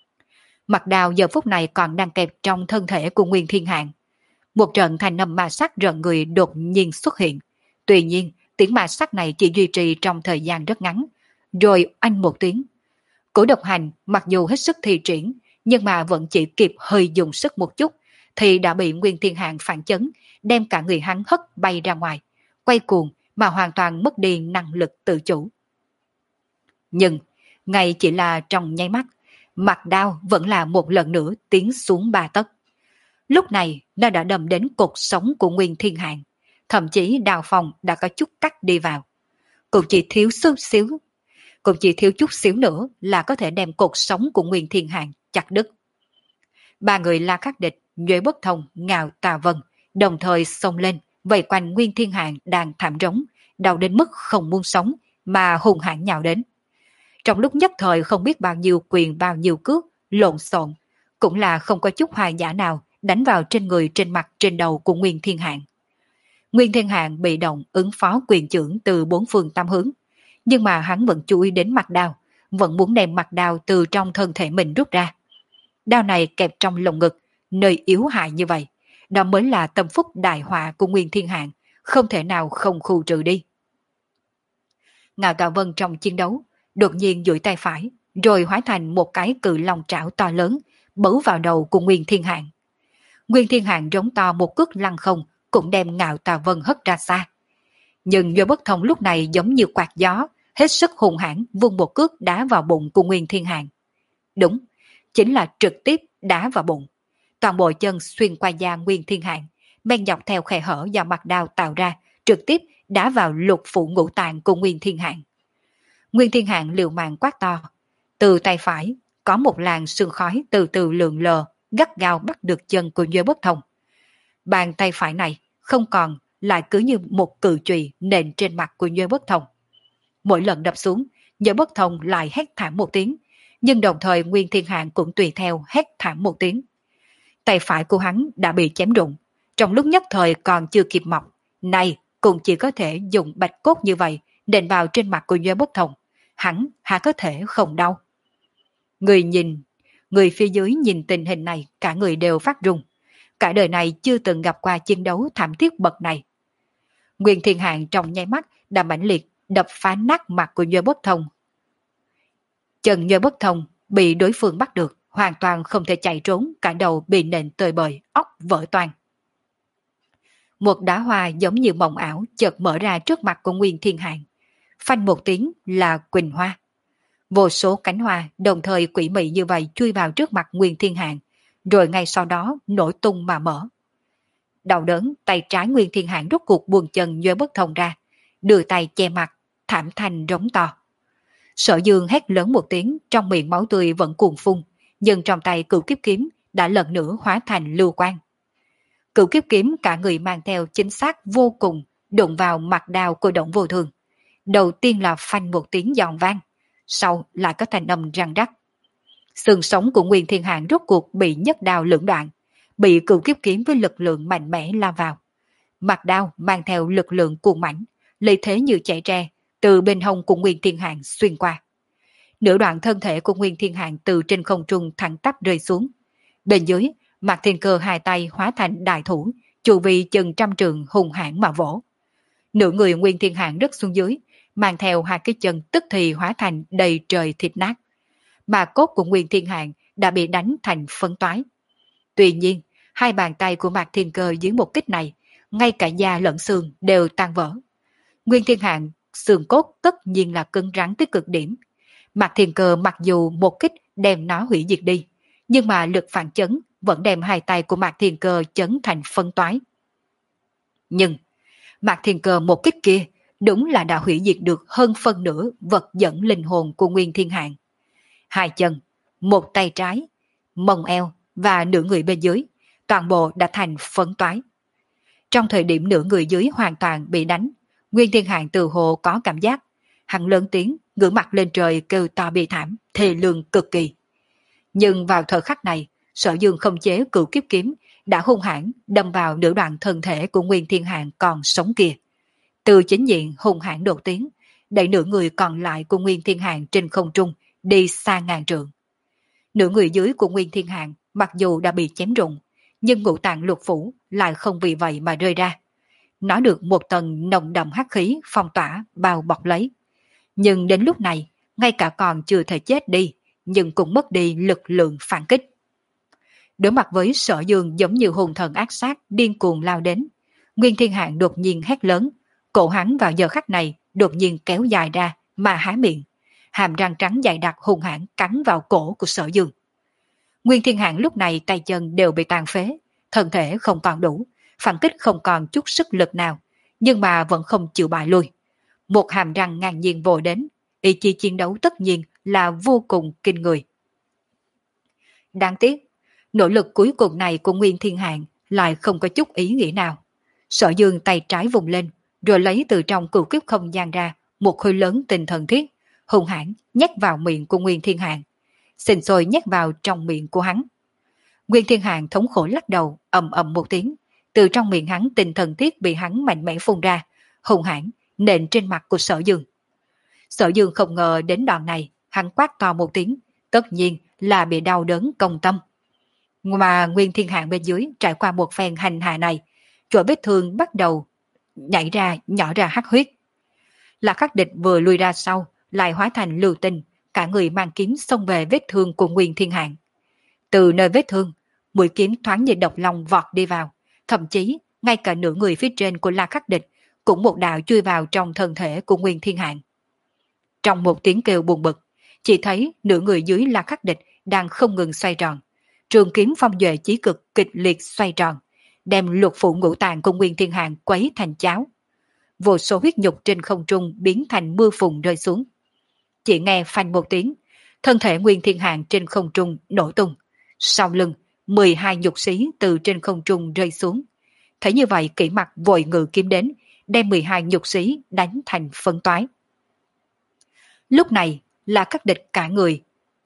Mặt đao giờ phút này còn đang kẹp trong thân thể của Nguyên Thiên Hạng. Một trận thanh âm ma sát rợn người đột nhiên xuất hiện. Tuy nhiên, tiếng ma sát này chỉ duy trì trong thời gian rất ngắn, rồi oanh một tiếng. Cố Độc Hành mặc dù hết sức thi triển, nhưng mà vẫn chỉ kịp hơi dùng sức một chút, thì đã bị Nguyên Thiên Hạng phản chấn, đem cả người hắn hất bay ra ngoài, quay cuồng mà hoàn toàn mất đi năng lực tự chủ. Nhưng, ngay chỉ là trong nháy mắt, mặt đao vẫn là một lần nữa tiến xuống ba tấc. Lúc này, nó đã đâm đến cột sống của Nguyên Thiên Hạng, thậm chí đao phong đã có chút cắt đi vào. Cũng chỉ thiếu chút xíu, cũng chỉ thiếu chút xíu nữa là có thể đem cột sống của Nguyên Thiên Hạng chặt đứt. Ba người La Khắc Địch, Nhuệ Bất Thông, Ngạo Tà Vân đồng thời xông lên, vây quanh Nguyên Thiên Hạng đang thảm rống, đau đến mức không muốn sống mà hung hãn nhào đến. Trong lúc nhất thời không biết bao nhiêu quyền bao nhiêu cước lộn xộn, cũng là không có chút hòa giả nào đánh vào trên người, trên mặt, trên đầu của Nguyên Thiên Hạng. Nguyên Thiên Hạng bị động ứng phó quyền chưởng từ bốn phương tám hướng, nhưng mà hắn vẫn chú ý đến mặt đao, vẫn muốn đem mặt đao từ trong thân thể mình rút ra. Đao này kẹp trong lồng ngực, nơi yếu hại như vậy, đó mới là tâm phúc đại họa của Nguyên Thiên Hạng, không thể nào không khu trừ đi. Ngạo Tà Vân trong chiến đấu, đột nhiên duỗi tay phải, rồi hóa thành một cái cự long trảo to lớn, bấu vào đầu của Nguyên Thiên Hạng. Nguyên Thiên Hạng rống to một cước lăn không, cũng đem Ngạo Tà Vân hất ra xa. Nhưng Nhuệ Bất Thông lúc này giống như quạt gió, hết sức hùng hãn vung một cước đá vào bụng của Nguyên Thiên Hạng. Đúng, chính là trực tiếp đá vào bụng. Toàn bộ chân xuyên qua da Nguyên Thiên Hạng, men dọc theo khe hở do mặt đao tạo ra, trực tiếp đá vào lục phủ ngũ tạng của Nguyên Thiên Hạng. Nguyên Thiên Hạng liều mạng quát to. Từ tay phải, có một làn sương khói từ từ lượn lờ, gắt gao bắt được chân của Nhuệ Bất Thông. Bàn tay phải này không còn lại cứ như một cự chùy nện trên mặt của Nhớ Bất Thông. Mỗi lần đập xuống, Nhớ Bất Thông lại hét thảm một tiếng, nhưng đồng thời Nguyên Thiên Hạng cũng tùy theo hét thảm một tiếng. Tay phải của hắn đã bị chém rụng, trong lúc nhất thời còn chưa kịp mọc, nay cũng chỉ có thể dùng bạch cốt như vậy nện vào trên mặt của Nhớ Bất Thông. Hắn há có thể không đau. Người nhìn, người phía dưới nhìn tình hình này, cả người đều phát run. Cả đời này chưa từng gặp qua chiến đấu thảm thiết bậc này. Nguyên Thiên Hạng trong nháy mắt đã mãnh liệt đập phá nát mặt của Nhớ Bất Thông. Chân Nhớ Bất Thông bị đối phương bắt được, hoàn toàn không thể chạy trốn, cả đầu bị nện tơi bời, óc vỡ toang. Một đóa hoa giống như mộng ảo chợt mở ra trước mặt của Nguyên Thiên Hạng. Phanh một tiếng là Quỳnh Hoa. Vô số cánh hoa đồng thời quỷ mị như vậy chui vào trước mặt Nguyên Thiên Hạng, rồi ngay sau đó nổi tung mà mở. Đau đớn, tay trái Nguyên Thiên Hạng rút cuộc buông chân Nhớ Bất Thông ra, đưa tay che mặt, thảm thanh rống to. Sở Dương hét lớn một tiếng, trong miệng máu tươi vẫn cuồn phun, nhưng trong tay Cửu Kiếp Kiếm đã lần nữa hóa thành lưu quang. Cửu Kiếp Kiếm cả người mang theo chính xác vô cùng, đụng vào mặt đao của Động Vô Thường. Đầu tiên là phanh một tiếng giòn vang, sau lại có thành âm răng rắc. Xương sống của Nguyên Thiên Hạng rốt cuộc bị nhất đao lưỡng đoạn, bị Cửu Kiếp Kiếm với lực lượng mạnh mẽ lao vào. Mặt đao mang theo lực lượng cuồng mãnh, lấy thế như chạy tre, từ bên hông của Nguyên Thiên Hạng xuyên qua. Nửa đoạn thân thể của Nguyên Thiên Hạng từ trên không trung thẳng tắp rơi xuống. Bên dưới, Mạc Thiên Cơ hai tay hóa thành đại thủ, chu vi chừng trăm trường hùng hãn mà vỗ. Nửa người Nguyên Thiên Hạng rớt xuống dưới, mang theo hai cái chân tức thì hóa thành đầy trời thịt nát. Mà cốt của Nguyên Thiên Hạng đã bị đánh thành phân toái. Tuy nhiên, hai bàn tay của Mạc Thiên Cơ dưới một kích này, ngay cả da lẫn xương đều tan vỡ. Nguyên Thiên Hạng xương cốt tất nhiên là cứng rắn tới cực điểm. Mạc Thiên Cơ mặc dù một kích đem nó hủy diệt đi, nhưng mà lực phản chấn vẫn đem hai tay của Mạc Thiên Cơ chấn thành phân toái. Nhưng Mạc Thiên Cơ một kích kia đúng là đã hủy diệt được hơn phân nửa vật dẫn linh hồn của Nguyên Thiên Hạng. Hai chân, một tay trái, mông eo và nửa người bên dưới, toàn bộ đã thành phấn toái. Trong thời điểm nửa người dưới hoàn toàn bị đánh, Nguyên Thiên Hạng từ hồ có cảm giác, hắn lớn tiếng, ngửa mặt lên trời kêu to bi thảm, thê lương cực kỳ. Nhưng vào thời khắc này, Sở Dương không chế Cửu Kiếp Kiếm đã hung hãn đâm vào nửa đoạn thân thể của Nguyên Thiên Hạng còn sống kia. Từ chính diện hung hãn đột tiến, đẩy nửa người còn lại của Nguyên Thiên Hạng trên không trung đi xa ngàn trượng. Nửa người dưới của Nguyên Thiên Hạng mặc dù đã bị chém rụng, nhưng ngũ tạng lục phủ lại không vì vậy mà rơi ra. Nó được một tầng nồng đậm hắc khí phong tỏa bao bọc lấy. Nhưng đến lúc này, ngay cả còn chưa thể chết đi, nhưng cũng mất đi lực lượng phản kích. Đối mặt với Sở Dương giống như hùng thần ác sát điên cuồng lao đến, Nguyên Thiên Hạng đột nhiên hét lớn, cổ hắn vào giờ khắc này đột nhiên kéo dài ra mà há miệng, hàm răng trắng dày đặc hung hãn cắn vào cổ của Sở Dương. Nguyên Thiên Hạng lúc này tay chân đều bị tàn phế, thân thể không còn đủ, phản kích không còn chút sức lực nào, nhưng mà vẫn không chịu bại lui. Một hàm răng ngang nhiên vồ đến, ý chí chiến đấu tất nhiên là vô cùng kinh người. Đáng tiếc, nỗ lực cuối cùng này của Nguyên Thiên Hạng lại không có chút ý nghĩa nào. Sở Dương tay trái vùng lên, rồi lấy từ trong cửu kiếp không gian ra một khối lớn tinh thần thiết, hung hãn nhét vào miệng của Nguyên Thiên Hạng, xình xôi nhét vào trong miệng của hắn. Nguyên Thiên Hạng thống khổ lắc đầu, ầm ầm một tiếng, từ trong miệng hắn tinh thần thiết bị hắn mạnh mẽ phun ra, hung hãn nện trên mặt của Sở Dương. Sở Dương không ngờ đến đoạn này, hắn quát to một tiếng, tất nhiên là bị đau đớn công tâm. Mà Nguyên Thiên Hạng bên dưới trải qua một phen hành hạ này, chỗ vết thương bắt đầu nhảy ra, nhỏ ra hắc huyết. Là Khắc Địch vừa lui ra sau, lại hóa thành lưu tinh, cả người mang kiếm xông về vết thương của Nguyên Thiên Hạng. Từ nơi vết thương, mũi kiếm thoáng như độc long vọt đi vào, thậm chí ngay cả nửa người phía trên của La Khắc Địch cũng một đạo chui vào trong thân thể của Nguyên Thiên Hạng. Trong một tiếng kêu buồn bực, chỉ thấy nửa người dưới La Khắc Địch đang không ngừng xoay tròn, trường kiếm phong duệ chí cực kịch liệt xoay tròn, đem lục phủ ngũ tạng của Nguyên Thiên Hạng quấy thành cháo. Vô số huyết nhục trên không trung biến thành mưa phùn rơi xuống. Chỉ nghe phanh một tiếng, thân thể Nguyên Thiên Hạng trên không trung nổ tung, sau lưng mười hai nhục sĩ từ trên không trung rơi xuống, Thấy như vậy Kỷ Mặc vội ngự kiếm đến, đem mười hai nhục sĩ đánh thành phân toái. Lúc này là các địch cả người.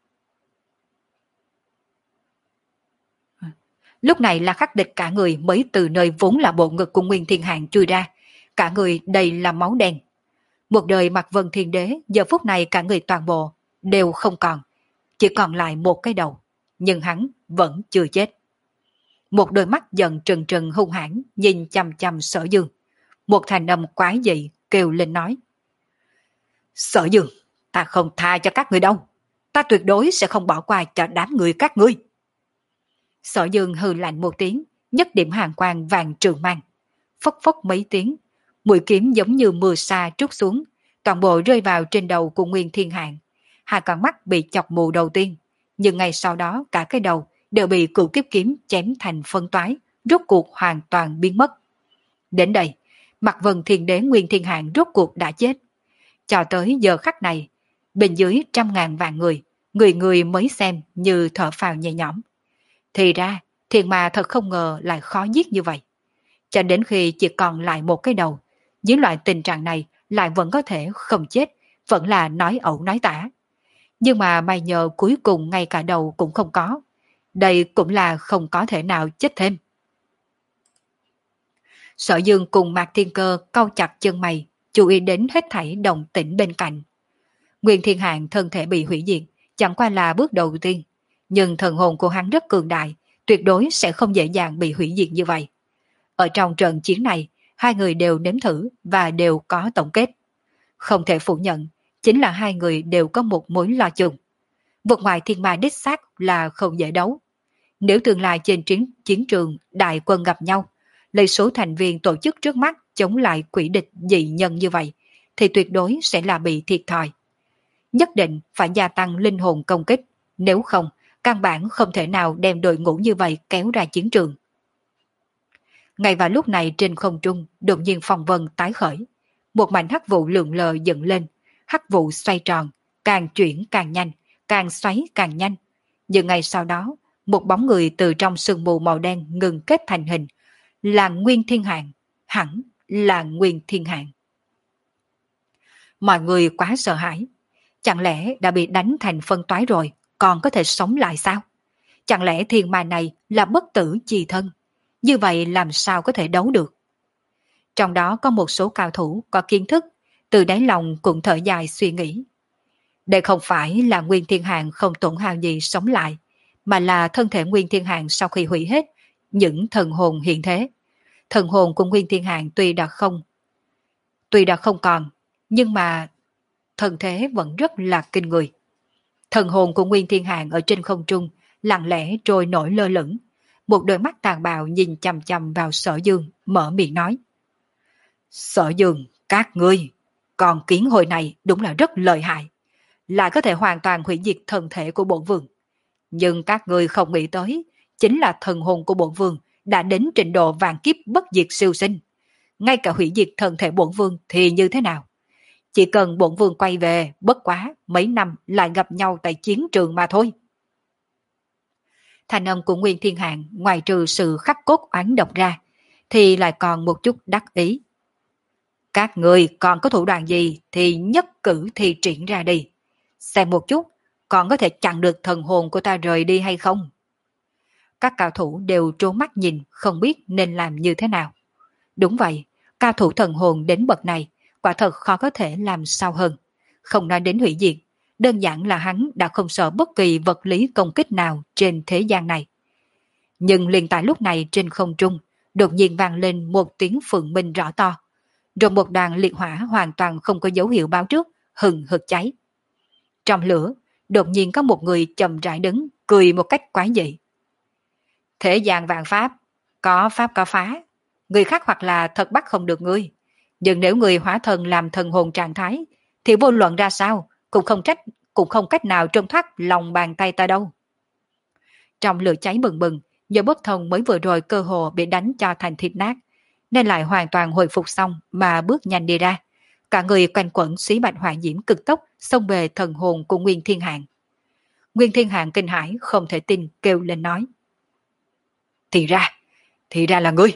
Lúc này là khắc địch cả người mới từ nơi vốn là bộ ngực của Nguyên Thiên Hạng chui ra, cả người đầy là máu đen. Một đời Mạc Vân Thiên Đế giờ phút này cả người toàn bộ đều không còn, chỉ còn lại một cái đầu, nhưng hắn vẫn chưa chết. Một đôi mắt giận trừng trừng hung hãn nhìn chằm chằm Sở Dương. Một thanh âm quái dị kêu lên nói: Sở Dương, ta không tha cho các người đâu, ta tuyệt đối sẽ không bỏ qua cho đám người các ngươi. Sở Dương hừ lạnh một tiếng, nhất điểm hàn quang vàng trường mang, phốc phốc mấy tiếng, mũi kiếm giống như mưa sa trút xuống, toàn bộ rơi vào trên đầu của Nguyên Thiên Hạng. Hai con mắt bị chọc mù đầu tiên, nhưng ngay sau đó cả cái đầu đều bị cửu kiếp kiếm chém thành phân toái, rốt cuộc hoàn toàn biến mất. Đến đây, Mạc Vân Thiên Đế Nguyên Thiên Hạng rốt cuộc đã chết. Cho tới giờ khắc này, bên dưới trăm ngàn vạn người, người người mới xem như thở phào nhẹ nhõm. Thì ra, Thiên Ma thật không ngờ lại khó giết như vậy. Cho đến khi chỉ còn lại một cái đầu, dưới loại tình trạng này lại vẫn có thể không chết, vẫn là nói ẩu nói tả. Nhưng mà may nhờ cuối cùng ngay cả đầu cũng không có. Đây cũng là không có thể nào chết thêm. Sở Dương cùng Mạc Thiên Cơ cau chặt chân mày, chú ý đến hết thảy đồng tĩnh bên cạnh. Nguyên Thiên Hạng thân thể bị hủy diệt, chẳng qua là bước đầu tiên. Nhưng thần hồn của hắn rất cường đại, tuyệt đối sẽ không dễ dàng bị hủy diệt như vậy. Ở trong trận chiến này, hai người đều nếm thử và đều có tổng kết. Không thể phủ nhận, chính là hai người đều có một mối lo chung. Vượt ngoài thiên ma đích xác là không dễ đấu. Nếu tương lai trên chiến, chiến trường đại quân gặp nhau, lấy số thành viên tổ chức trước mắt chống lại quỷ địch dị nhân như vậy, thì tuyệt đối sẽ là bị thiệt thòi. Nhất định phải gia tăng linh hồn công kích, nếu không, căn bản không thể nào đem đội ngũ như vậy kéo ra chiến trường. Ngay vào lúc này trên không trung, đột nhiên phong vân tái khởi. Một mảnh hắc vụ lượn lờ dựng lên, hắc vụ xoay tròn, càng chuyển càng nhanh, càng xoáy càng nhanh. Nhưng ngay sau đó, một bóng người từ trong sương mù màu đen ngừng kết thành hình, là Nguyên Thiên Hạng, hẳn là Nguyên Thiên Hạng. Mọi người quá sợ hãi, chẳng lẽ đã bị đánh thành phân toái rồi, còn có thể sống lại sao? Chẳng lẽ thiên ma này là bất tử chi thân? Như vậy làm sao có thể đấu được? Trong đó có một số cao thủ có kiến thức, từ đáy lòng cũng thở dài suy nghĩ. Đây không phải là Nguyên Thiên Hạng không tổn hao gì sống lại, mà là thân thể Nguyên Thiên Hạng sau khi hủy hết, những thần hồn hiện thế. Thần hồn của Nguyên Thiên Hạng tuy đã không, tuy đã không còn, nhưng mà thân thế vẫn rất là kinh người. Thần hồn của Nguyên Thiên Hạng ở trên không trung, lặng lẽ trôi nổi lơ lửng. Một đôi mắt tàn bạo nhìn chằm chằm vào Sở Dương, mở miệng nói: Sở Dương, các ngươi, con kiến hồi này đúng là rất lợi hại, lại có thể hoàn toàn hủy diệt thân thể của bổn vương. Nhưng các ngươi không nghĩ tới, chính là thần hồn của bổn vương đã đến trình độ vạn kiếp bất diệt siêu sinh. Ngay cả hủy diệt thân thể bổn vương thì như thế nào? Chỉ cần bổn vương quay về, bất quá mấy năm lại gặp nhau tại chiến trường mà thôi. Thành âm của Nguyên Thiên Hạng ngoài trừ sự khắc cốt oán độc ra, thì lại còn một chút đắc ý. Các người còn có thủ đoạn gì thì nhất cử thi triển ra đi. Xem một chút, còn có thể chặn được thần hồn của ta rời đi hay không? Các cao thủ đều trố mắt nhìn, không biết nên làm như thế nào. Đúng vậy, cao thủ thần hồn đến bậc này, quả thật khó có thể làm sao hơn. Không nói đến hủy diệt, đơn giản là hắn đã không sợ bất kỳ vật lý công kích nào trên thế gian này. Nhưng liền tại lúc này trên không trung, đột nhiên vang lên một tiếng phượng minh rõ to. Rồi một đoàn liệt hỏa hoàn toàn không có dấu hiệu báo trước, hừng hực cháy. Trong lửa, đột nhiên có một người chậm rãi đứng, cười một cách quái dị. Thế gian vạn pháp, có pháp có phá. Người khác hoặc là thật bắt không được ngươi. Nhưng nếu người hóa thần làm thần hồn trạng thái, thì vô luận ra sao, cũng không trách, cũng không cách nào trông thoát lòng bàn tay ta đâu. Trong lửa cháy bừng bừng, do bất thông mới vừa rồi cơ hồ bị đánh cho thành thịt nát, nên lại hoàn toàn hồi phục xong mà bước nhanh đi ra. Cả người quanh quẩn xí bạch hỏa diễm cực tốc xông về thần hồn của Nguyên Thiên Hạng. Nguyên Thiên Hạng kinh hãi không thể tin kêu lên nói: Thì ra, thì ra là ngươi,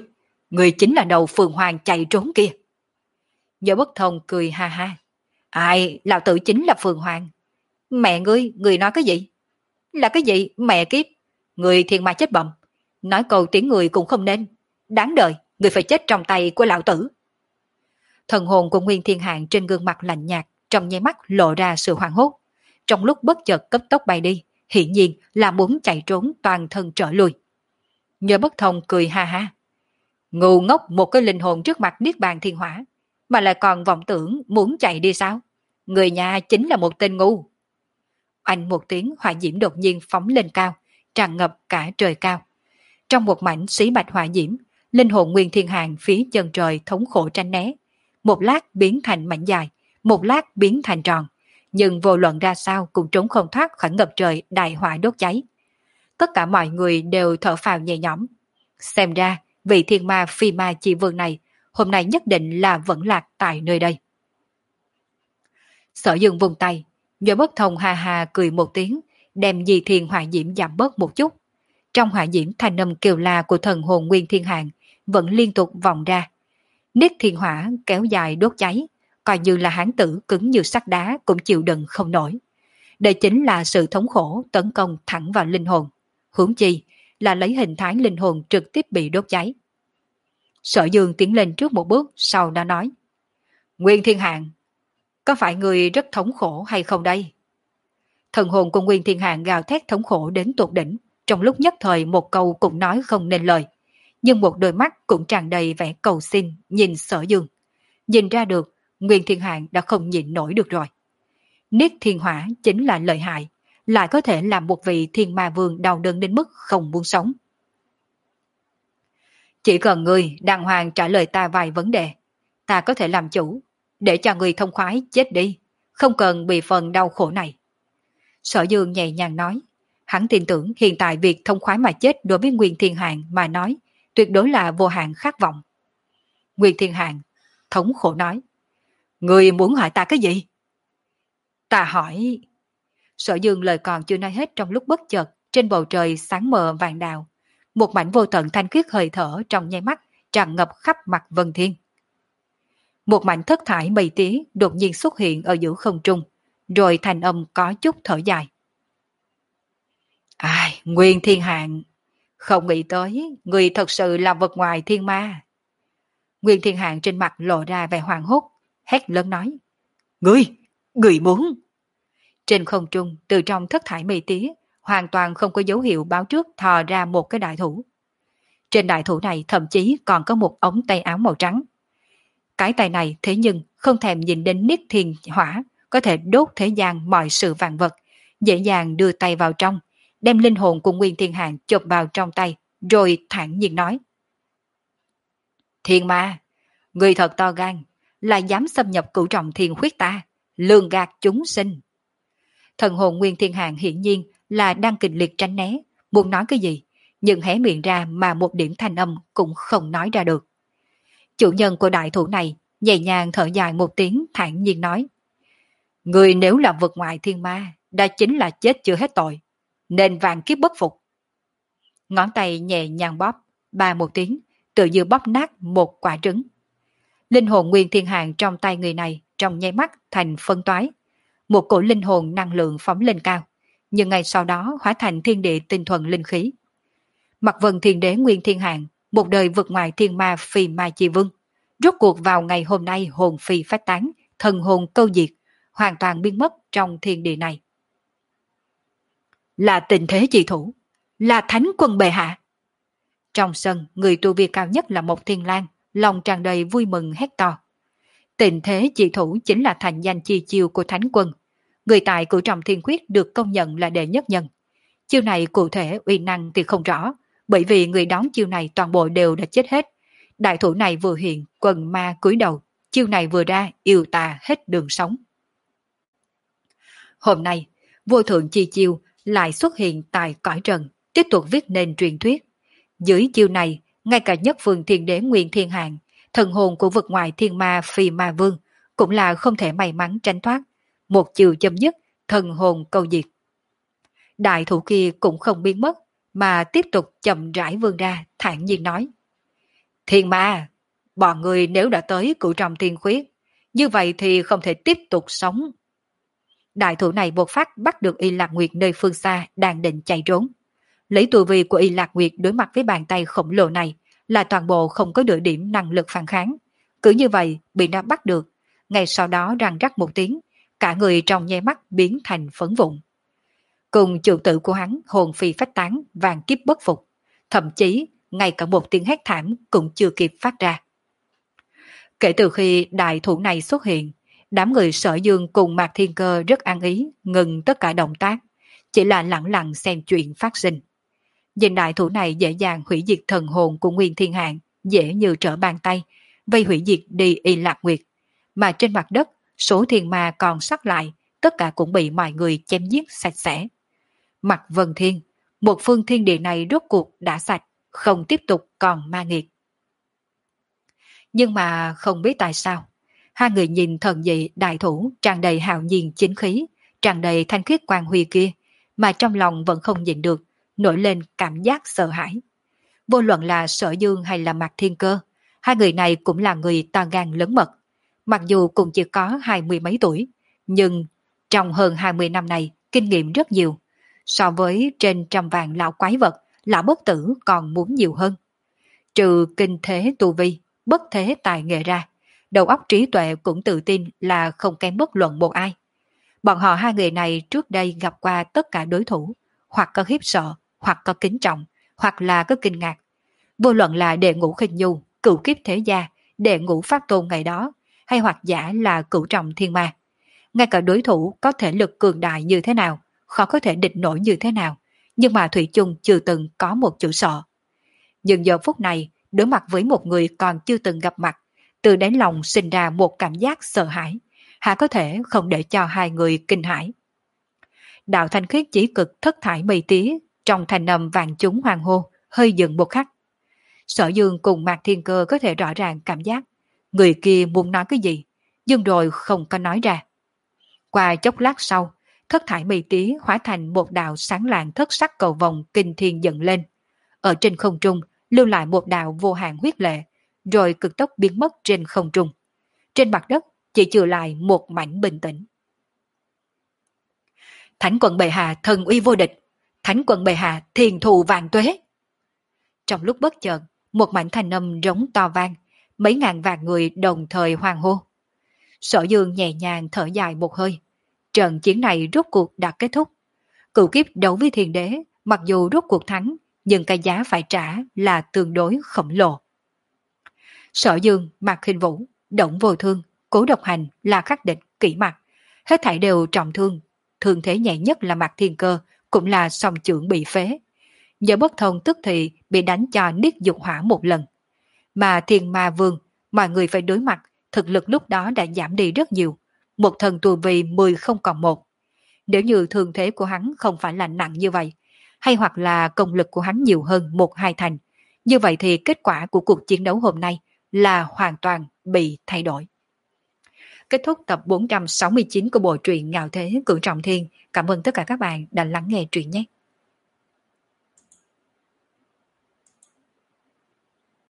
Người chính là đầu phường hoàng chạy trốn kia. Nhớ bất thông cười ha ha. Ai, lão tử chính là phường hoàng. Mẹ ngươi, người nói cái gì? Là cái gì, mẹ kiếp? Người thiên ma chết bầm. Nói câu tiếng người cũng không nên. Đáng đời, người phải chết trong tay của lão tử. Thần hồn của Nguyên Thiên Hạng trên gương mặt lạnh nhạt, trong nháy mắt lộ ra sự hoảng hốt. Trong lúc bất chợt cấp tốc bay đi, hiển nhiên là muốn chạy trốn toàn thân trở lui. Nhớ bất thông cười ha ha. Ngu ngốc một cái linh hồn trước mặt Niết Bàn Thiên Hỏa, mà lại còn vọng tưởng muốn chạy đi sao? Người nhà chính là một tên ngu. Anh một tiếng hỏa diễm đột nhiên phóng lên cao, tràn ngập cả trời cao. Trong một mảnh xí bạch hỏa diễm, linh hồn Nguyên Thiên Hạng phía chân trời thống khổ tránh né. Một lát biến thành mảnh dài, một lát biến thành tròn, nhưng vô luận ra sao cũng trốn không thoát khỏi ngập trời đại hỏa đốt cháy. Tất cả mọi người đều thở phào nhẹ nhõm. Xem ra, vị thiên ma phi ma chi vương này hôm nay nhất định là vẫn lạc tại nơi đây. Sở Dương vùng tay, Nhớ bất thông ha ha cười một tiếng, đem di thiên hỏa diễm giảm bớt một chút. Trong hỏa diễm thanh âm kêu la của thần hồn Nguyên Thiên Hạng vẫn liên tục vọng ra. Niết thiên hỏa kéo dài đốt cháy, coi như là hán tử cứng như sắt đá cũng chịu đựng không nổi. Đây chính là sự thống khổ tấn công thẳng vào linh hồn. Huống chi là lấy hình thái linh hồn trực tiếp bị đốt cháy. Sở Dương tiến lên trước một bước, sau đó nói: Nguyên Thiên Hạng, có phải người rất thống khổ hay không đây? Thần hồn của Nguyên Thiên Hạng gào thét thống khổ đến tột đỉnh, trong lúc nhất thời một câu cũng nói không nên lời. Nhưng một đôi mắt cũng tràn đầy vẻ cầu xin nhìn Sở Dương. Nhìn ra được, Nguyên Thiên Hạng đã không nhịn nổi được rồi. Niết thiên hỏa chính là lợi hại, lại có thể làm một vị thiên ma vương đau đớn đến mức không muốn sống. Chỉ cần ngươi đàng hoàng trả lời ta vài vấn đề, ta có thể làm chủ, để cho ngươi thông khoái chết đi, không cần bị phần đau khổ này. Sở Dương nhẹ nhàng nói, hắn tin tưởng hiện tại việc thông khoái mà chết đối với Nguyên Thiên Hạng mà nói, tuyệt đối là vô hạn khát vọng. Nguyên Thiên Hạng thống khổ nói, ngươi muốn hỏi ta cái gì? Ta hỏi... Sở Dương lời còn chưa nói hết trong lúc bất chợt, trên bầu trời sáng mờ vàng đào, một mảnh vô tận thanh khiết hơi thở trong nháy mắt tràn ngập khắp mặt vân thiên. Một mảnh thất thải mây tía đột nhiên xuất hiện ở giữa không trung, rồi thành âm có chút thở dài. Ai, Nguyên Thiên Hạng, không nghĩ tới người thật sự là vật ngoài thiên ma. Nguyên Thiên Hạng trên mặt lộ ra vẻ hoảng hốt, hét lớn nói, Ngươi, ngươi muốn... Trên không trung, từ trong thất thải mây tía, hoàn toàn không có dấu hiệu báo trước thò ra một cái đại thủ. Trên đại thủ này thậm chí còn có một ống tay áo màu trắng. Cái tay này thế nhưng không thèm nhìn đến niết thiên hỏa, có thể đốt thế gian mọi sự vạn vật, dễ dàng đưa tay vào trong, đem linh hồn của Nguyên Thiên Hạng chộp vào trong tay, rồi thản nhiên nói. Thiên ma, người thật to gan, là dám xâm nhập cửu trọng thiên khuyết ta, lường gạt chúng sinh. Thần hồn Nguyên Thiên Hạng hiển nhiên là đang kịch liệt tránh né, muốn nói cái gì, nhưng hé miệng ra mà một điểm thanh âm cũng không nói ra được. Chủ nhân của đại thủ này nhẹ nhàng thở dài một tiếng thản nhiên nói, người nếu là vượt ngoài thiên ma, đã chính là chết chưa hết tội, nên vạn kiếp bất phục. Ngón tay nhẹ nhàng bóp, ba một tiếng, tự như bóp nát một quả trứng. Linh hồn Nguyên Thiên Hạng trong tay người này trong nháy mắt thành phân toái. Một cổ linh hồn năng lượng phóng lên cao, nhưng ngay sau đó hóa thành thiên địa tinh thuần linh khí. Mặc vân thiên đế Nguyên Thiên Hạng, một đời vượt ngoài thiên ma phi ma chi vương, rốt cuộc vào ngày hôm nay hồn phi phát tán, thần hồn câu diệt, hoàn toàn biến mất trong thiên địa này. Là tình thế chi thủ, là thánh quân bệ hạ. Trong sân, người tu vi cao nhất là một thiên lang, lòng tràn đầy vui mừng hét to. Tình thế chi thủ chính là thành danh chi chiêu của thánh quân. Người tại cửu trọng thiên quyết được công nhận là đệ nhất nhân. Chiêu này cụ thể uy năng thì không rõ, bởi vì người đón chiêu này toàn bộ đều đã chết hết. Đại thủ này vừa hiện, quần ma cúi đầu, chiêu này vừa ra, yêu tà hết đường sống. Hôm nay, vô thượng chi chiêu lại xuất hiện tại cõi trần, tiếp tục viết nên truyền thuyết. Dưới chiêu này, ngay cả nhất phương thiên đế Nguyên Thiên Hạng, thần hồn của vực ngoài thiên ma phi ma vương, cũng là không thể may mắn tránh thoát. Một chiều chấm dứt, thần hồn câu diệt. Đại thủ kia cũng không biến mất, mà tiếp tục chậm rãi vươn ra, thản nhiên nói. Thiên ma, bọn người nếu đã tới cửu trọng thiên khuyết, như vậy thì không thể tiếp tục sống. Đại thủ này một phát bắt được Y Lạc Nguyệt nơi phương xa đang định chạy trốn. Lấy tu vi của Y Lạc Nguyệt đối mặt với bàn tay khổng lồ này là toàn bộ không có nửa điểm năng lực phản kháng. Cứ như vậy bị nó bắt được, ngay sau đó răng rắc một tiếng, cả người trong nháy mắt biến thành phấn vụn. Cùng chủ tử của hắn hồn phi phách tán, vàng kiếp bất phục, thậm chí ngay cả một tiếng hét thảm cũng chưa kịp phát ra. Kể từ khi đại thủ này xuất hiện, đám người Sở Dương cùng Mạc Thiên Cơ rất ăn ý, ngừng tất cả động tác, chỉ là lặng lặng xem chuyện phát sinh. Nhìn đại thủ này dễ dàng hủy diệt thần hồn của Nguyên Thiên Hạng, dễ như trở bàn tay, vây hủy diệt đi Y Lạc Nguyệt. Mà trên mặt đất, số thiên ma còn sót lại, tất cả cũng bị mọi người chém giết sạch sẽ. Mặt Vân Thiên, một phương thiên địa này rốt cuộc đã sạch, không tiếp tục còn ma nghiệt. Nhưng mà không biết tại sao, hai người nhìn thần dị đại thủ tràn đầy hào nhiên chính khí, tràn đầy thanh khiết quang huy kia, mà trong lòng vẫn không nhịn được, nổi lên cảm giác sợ hãi. Vô luận là Sở Dương hay là Mạc Thiên Cơ, hai người này cũng là người to gan lớn mật. Mặc dù cũng chỉ có hai mươi mấy tuổi, nhưng trong hơn hai mươi năm này kinh nghiệm rất nhiều, so với trên trăm vạn lão quái vật, lão bất tử còn muốn nhiều hơn. Trừ kinh thế tu vi, bất thế tài nghệ ra, đầu óc trí tuệ cũng tự tin là không kém bất luận một ai. Bọn họ hai người này trước đây gặp qua tất cả đối thủ, hoặc có khiếp sợ, hoặc có kính trọng, hoặc là có kinh ngạc. Vô luận là đệ ngũ khinh nhu, cửu kiếp thế gia, đệ ngũ pháp tôn ngày đó, hay hoặc giả là cửu trọng thiên ma. Ngay cả đối thủ có thể lực cường đại như thế nào, khó có thể địch nổi như thế nào, nhưng mà Thủy chung chưa từng có một chữ sợ. Nhưng giờ phút này, đối mặt với một người còn chưa từng gặp mặt, từ đáy lòng sinh ra một cảm giác sợ hãi, há có thể không để cho hai người kinh hãi. Đạo thanh khiết chỉ cực thất thải mây tía, trong thành âm vàng chúng hoàng hô, hơi dừng một khắc. Sở Dương cùng Mạc Thiên Cơ có thể rõ ràng cảm giác, người kia muốn nói cái gì, nhưng rồi không có nói ra. Qua chốc lát sau, thất thải mây tía hóa thành một đạo sáng lạng thất sắc cầu vồng kinh thiên dựng lên. Ở trên không trung, lưu lại một đạo vô hạn huyết lệ, rồi cực tốc biến mất trên không trung. Trên mặt đất chỉ trừ lại một mảnh bình tĩnh. Thánh quận bệ hạ thần uy vô địch, Thánh quận bệ hạ thiền thù vạn tuế. Trong lúc bất chợt, một mảnh thanh âm rống to vang, mấy ngàn vạn người đồng thời hoan hô. Sở Dương nhẹ nhàng thở dài một hơi. Trận chiến này rốt cuộc đã kết thúc. Cửu kiếp đấu với thiên đế, mặc dù rốt cuộc thắng, nhưng cái giá phải trả là tương đối khổng lồ. Sở Dương, Mạc Khinh Vũ, Động Vô Thương, Cố Độc Hành là khắc địch kỹ mặt, hết thảy đều trọng thương. Thương thế nhẹ nhất là Mạc Thiên Cơ, cũng là song chưởng bị phế. Giờ bất thông tức thì bị đánh cho niết dục hỏa một lần. Mà Thiên Ma Vương, mọi người phải đối mặt, thực lực lúc đó đã giảm đi rất nhiều, một thần tu vi mười không còn một. Nếu như thương thế của hắn không phải là nặng như vậy, hay hoặc là công lực của hắn nhiều hơn một hai thành, như vậy thì kết quả của cuộc chiến đấu hôm nay là hoàn toàn bị thay đổi. Kết thúc tập bốn trăm sáu mươi chín của bộ truyện Ngạo Thế Cửu Trọng Thiên. Cảm ơn tất cả các bạn đã lắng nghe truyện nhé.